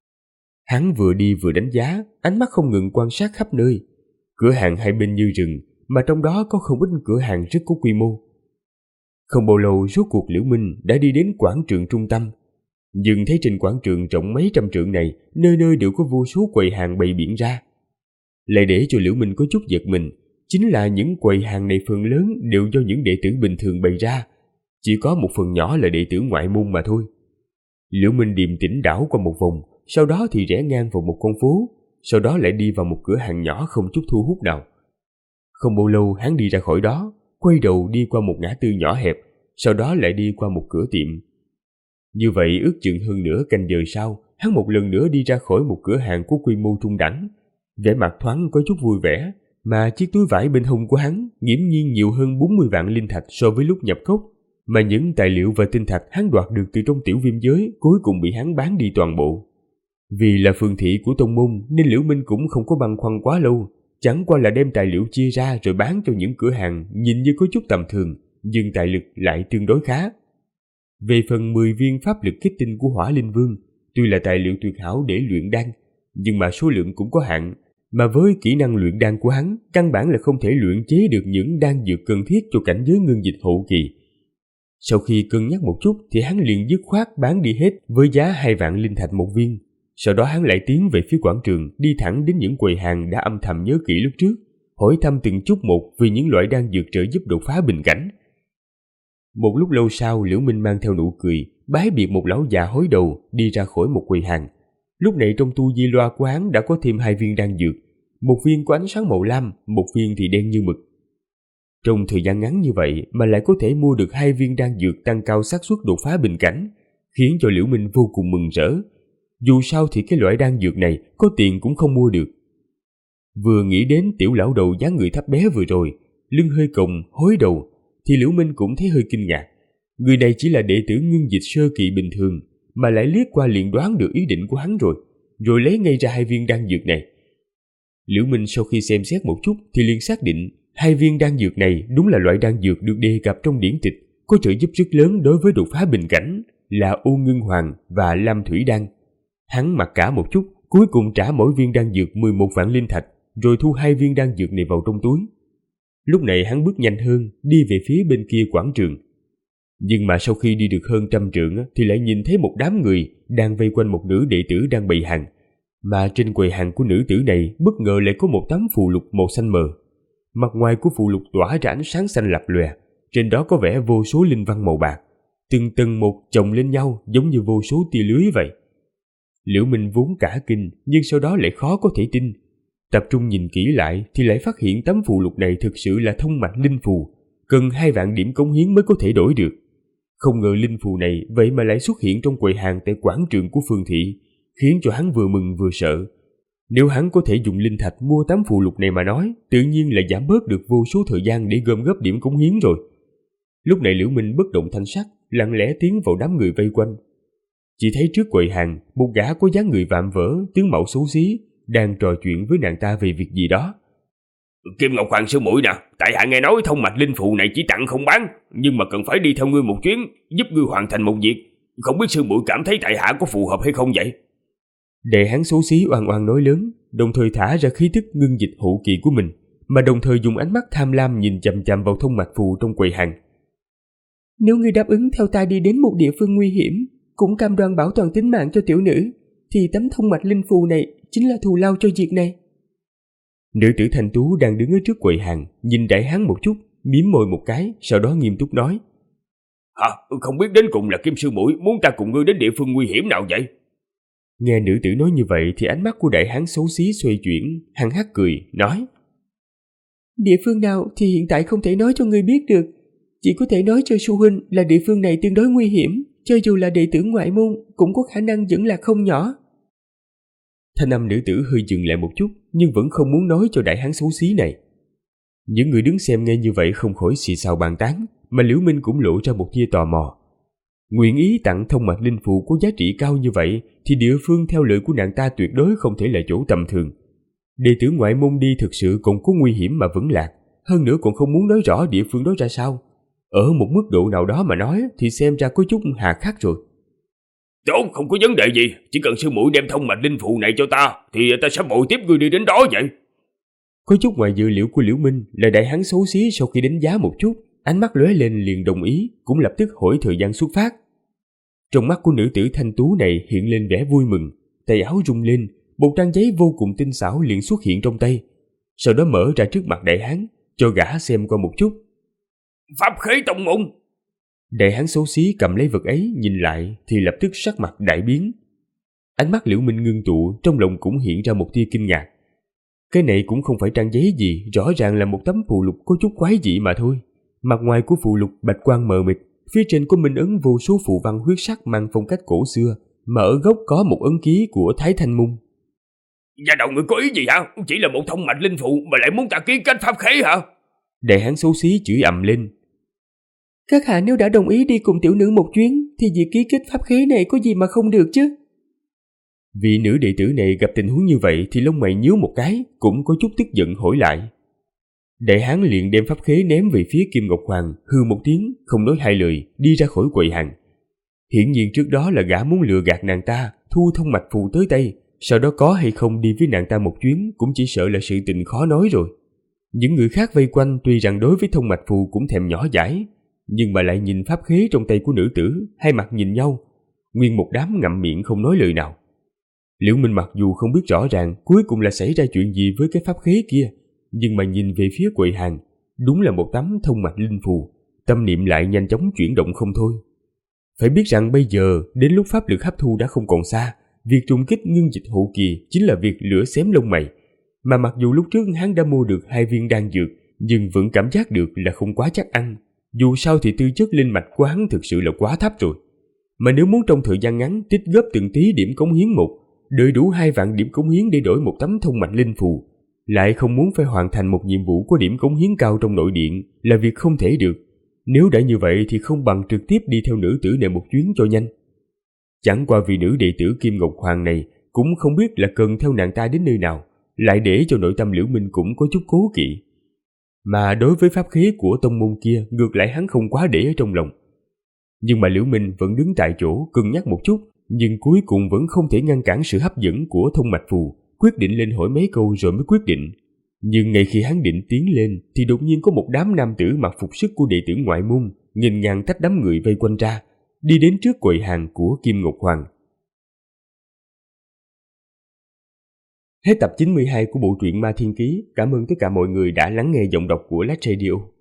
Hắn vừa đi vừa đánh giá, ánh mắt không ngừng quan sát khắp nơi. Cửa hàng hai bên như rừng, mà trong đó có không ít cửa hàng rất có quy mô. Không bao lâu rốt cuộc Liễu Minh đã đi đến quảng trường trung tâm. Nhưng thấy trên quảng trường rộng mấy trăm trượng này, nơi nơi đều có vô số quầy hàng bày biển ra. Lại để cho Liễu Minh có chút giật mình, chính là những quầy hàng này phần lớn đều do những đệ tử bình thường bày ra, chỉ có một phần nhỏ là đệ tử ngoại môn mà thôi. Liễu Minh điềm tĩnh đảo qua một vòng, sau đó thì rẽ ngang vào một con phố, sau đó lại đi vào một cửa hàng nhỏ không chút thu hút nào. Không bao lâu hắn đi ra khỏi đó, quay đầu đi qua một ngã tư nhỏ hẹp, sau đó lại đi qua một cửa tiệm. Như vậy ước chừng hơn nửa canh giờ sau, hắn một lần nữa đi ra khỏi một cửa hàng có quy mô trung đẳng. Vẻ mặt thoáng có chút vui vẻ, mà chiếc túi vải bên hông của hắn nghiễm nhiên nhiều hơn 40 vạn linh thạch so với lúc nhập cốc, mà những tài liệu và tinh thạch hắn đoạt được từ trong tiểu viêm giới cuối cùng bị hắn bán đi toàn bộ. Vì là phường thị của tông môn nên Liễu Minh cũng không có băn khoăn quá lâu, chẳng qua là đem tài liệu chia ra rồi bán cho những cửa hàng nhìn như có chút tầm thường, nhưng tài lực lại tương đối khá. Về phần 10 viên pháp lực kết tinh của Hỏa Linh Vương, tuy là tài liệu tuyệt hảo để luyện đan, nhưng mà số lượng cũng có hạn, mà với kỹ năng luyện đan của hắn, căn bản là không thể luyện chế được những đan dược cần thiết cho cảnh giới ngưng dịch hậu kỳ. Sau khi cân nhắc một chút thì hắn liền dứt khoát bán đi hết với giá 2 vạn linh thạch một viên. Sau đó hắn lại tiến về phía quảng trường, đi thẳng đến những quầy hàng đã âm thầm nhớ kỹ lúc trước, hỏi thăm từng chút một vì những loại đan dược trợ giúp đột phá bình cảnh. Một lúc lâu sau, Liễu Minh mang theo nụ cười, bái biệt một lão già hối đầu đi ra khỏi một quầy hàng. Lúc này trong tu di loa của hắn đã có thêm 2 viên đan dược, một viên có ánh sáng màu lam, một viên thì đen như mực. Trong thời gian ngắn như vậy mà lại có thể mua được 2 viên đan dược tăng cao xác suất đột phá bình cảnh, khiến cho Liễu Minh vô cùng mừng rỡ. Dù sao thì cái loại đan dược này có tiền cũng không mua được. Vừa nghĩ đến tiểu lão đầu dáng người thấp bé vừa rồi, lưng hơi còng, hối đầu, thì Liễu Minh cũng thấy hơi kinh ngạc. Người này chỉ là đệ tử ngưng dịch sơ kỳ bình thường, mà lại liếc qua liền đoán được ý định của hắn rồi lấy ngay ra 2 viên đan dược này. Liễu Minh sau khi xem xét một chút thì liền xác định 2 viên đan dược này đúng là loại đan dược được đề cập trong điển tịch, có trợ giúp rất lớn đối với đột phá bình cảnh, là Ô Ngưng Hoàng và Lam Thủy Đan. Hắn mặc cả một chút, cuối cùng trả mỗi viên đan dược 11 vạn linh thạch, rồi thu 2 viên đan dược này vào trong túi. Lúc này hắn bước nhanh hơn, đi về phía bên kia quảng trường. Nhưng mà sau khi đi được hơn 100 trượng thì lại nhìn thấy một đám người đang vây quanh một nữ đệ tử đang bày hàng. Mà trên quầy hàng của nữ tử này bất ngờ lại có một tấm phù lục màu xanh mờ. Mặt ngoài của phù lục tỏa ra ánh sáng xanh lập lòe, trên đó có vẻ vô số linh văn màu bạc, từng tầng một chồng lên nhau giống như vô số tia lưới vậy. Liễu Minh vốn cả kinh, nhưng sau đó lại khó có thể tin. Tập trung nhìn kỹ lại thì lại phát hiện tấm phù lục này thực sự là thông mạch linh phù, cần 2 vạn điểm cống hiến mới có thể đổi được. Không ngờ linh phù này vậy mà lại xuất hiện trong quầy hàng tại quảng trường của phường thị, khiến cho hắn vừa mừng vừa sợ. Nếu hắn có thể dùng linh thạch mua tấm phù lục này mà nói, tự nhiên là giảm bớt được vô số thời gian để gom góp điểm cống hiến rồi. Lúc này Liễu Minh bất động thanh sắc, lặng lẽ tiến vào đám người vây quanh. Chỉ thấy trước quầy hàng, một gã có dáng người vạm vỡ, tướng mạo xấu xí, đang trò chuyện với nàng ta về việc gì đó. Kim Ngọc Hoàng sư muội nè, tại hạ nghe nói thông mạch linh phù này chỉ tặng không bán, nhưng mà cần phải đi theo ngươi một chuyến, giúp ngươi hoàn thành một việc. Không biết sư muội cảm thấy tại hạ có phù hợp hay không vậy? Đệ hắn xấu xí oan oan nói lớn, đồng thời thả ra khí tức ngưng dịch hậu kỳ của mình, mà đồng thời dùng ánh mắt tham lam nhìn chằm chằm vào thông mạch phù trong quầy hàng. Nếu ngươi đáp ứng theo ta đi đến một địa phương nguy hiểm, cũng cam đoan bảo toàn tính mạng cho tiểu nữ, thì tấm thông mạch linh phù này chính là thù lao cho việc này. Nữ tử thanh tú đang đứng ở trước quầy hàng, nhìn đại hán một chút, mím môi một cái, sau đó nghiêm túc nói: Hả? Không biết đến cùng là Kim sư muội muốn ta cùng ngươi đến địa phương nguy hiểm nào vậy? Nghe nữ tử nói như vậy thì ánh mắt của đại hán xấu xí xoay chuyển, hăng hắc cười, nói: Địa phương nào thì hiện tại không thể nói cho ngươi biết được, chỉ có thể nói cho sư huynh là địa phương này tương đối nguy hiểm, cho dù là đệ tử ngoại môn cũng có khả năng vẫn là không nhỏ. Thanh âm nữ tử hơi dừng lại một chút, nhưng vẫn không muốn nói cho đại hán xấu xí này. Những người đứng xem nghe như vậy không khỏi xì xào bàn tán, mà Liễu Minh cũng lộ ra một tia tò mò. Nguyện ý tặng thông mạch linh phù có giá trị cao như vậy thì địa phương theo lời của nàng ta tuyệt đối không thể là chỗ tầm thường. Đệ tử ngoại môn đi thực sự còn có nguy hiểm mà vẫn lạc, hơn nữa còn không muốn nói rõ địa phương đó ra sao. Ở một mức độ nào đó mà nói thì xem ra có chút hà khắc rồi. Tốt, không có vấn đề gì, chỉ cần sư muội đem thông mạch linh phù này cho ta thì ta sẽ bồi tiếp ngươi đi đến đó vậy. Có chút ngoài dự liệu của Liễu Minh là đại hán xấu xí sau khi đánh giá một chút, ánh mắt lóe lên liền đồng ý, cũng lập tức hỏi thời gian xuất phát. Trong mắt của nữ tử thanh tú này hiện lên vẻ vui mừng, tay áo rung lên, một trang giấy vô cùng tinh xảo liền xuất hiện trong tay, sau đó mở ra trước mặt đại hán, cho gã xem qua một chút. Pháp khí tông môn. Đại hán xấu xí cầm lấy vật ấy nhìn lại thì lập tức sắc mặt đại biến. Ánh mắt Liễu Minh ngưng tụ, trong lòng cũng hiện ra một tia kinh ngạc. Cái này cũng không phải trang giấy gì, rõ ràng là một tấm phù lục có chút quái dị mà thôi. Mặt ngoài của phù lục bạch quang mờ mịt, phía trên có minh ấn vô số phù văn huyết sắc mang phong cách cổ xưa, mà ở gốc có một ấn ký của Thái Thanh Môn. Và đầu người có ý gì hả? Chỉ là một thông mạch linh phù mà lại muốn ta ký kết pháp khí hả? Đại hán xấu xí chửi ầm lên. Các hạ nếu đã đồng ý đi cùng tiểu nữ một chuyến thì việc ký kết pháp khí này có gì mà không được chứ? Vị nữ đệ tử này gặp tình huống như vậy thì lông mày nhíu một cái, cũng có chút tức giận hỏi lại. Đại hán liền đem pháp khí ném về phía Kim Ngọc Hoàng, hư một tiếng, không nói hai lời, đi ra khỏi quầy hàng. Hiển nhiên trước đó là gã muốn lừa gạt nàng ta, thu thông mạch phù tới tay, sau đó có hay không đi với nàng ta một chuyến cũng chỉ sợ là sự tình khó nói rồi. Những người khác vây quanh tuy rằng đối với thông mạch phù cũng thèm nhỏ dãi, nhưng mà lại nhìn pháp khí trong tay của nữ tử, hai mặt nhìn nhau, nguyên một đám ngậm miệng không nói lời nào. Liễu Minh mặc dù không biết rõ ràng cuối cùng là xảy ra chuyện gì với cái pháp khí kia, nhưng mà nhìn về phía quầy hàng, đúng là một tấm thông mạch linh phù, tâm niệm lại nhanh chóng chuyển động không thôi. Phải biết rằng bây giờ đến lúc pháp lực hấp thu đã không còn xa, việc trùng kích ngưng dịch hộ kỳ chính là việc lửa xém lông mày. Mà mặc dù lúc trước hắn đã mua được 2 viên đan dược, nhưng vẫn cảm giác được là không quá chắc ăn. Dù sao thì tư chất linh mạch của hắn thực sự là quá thấp rồi. Mà nếu muốn trong thời gian ngắn tích góp từng tí điểm cống hiến một, đợi đủ 2 vạn điểm cống hiến để đổi một tấm thông mạch linh phù, lại không muốn phải hoàn thành một nhiệm vụ có điểm cống hiến cao trong nội điện là việc không thể được. Nếu đã như vậy thì không bằng trực tiếp đi theo nữ tử này một chuyến cho nhanh. Chẳng qua vì nữ đệ tử Kim Ngọc Hoàng này cũng không biết là cần theo nàng ta đến nơi nào, lại để cho nội tâm Liễu Minh cũng có chút cố kỵ. Mà đối với pháp khí của tông môn kia ngược lại hắn không quá để ở trong lòng. Nhưng mà Liễu Minh vẫn đứng tại chỗ cân nhắc một chút, nhưng cuối cùng vẫn không thể ngăn cản sự hấp dẫn của thông mạch phù, quyết định lên hỏi mấy câu rồi mới quyết định. Nhưng ngay khi hắn định tiến lên thì đột nhiên có một đám nam tử mặc phục sức của đệ tử ngoại môn nghênh ngang tách đám người vây quanh ra, đi đến trước quầy hàng của Kim Ngọc Hoàng. Hết tập 92 của bộ truyện Ma Thiên Ký. Cảm ơn tất cả mọi người đã lắng nghe giọng đọc của Lát Radio.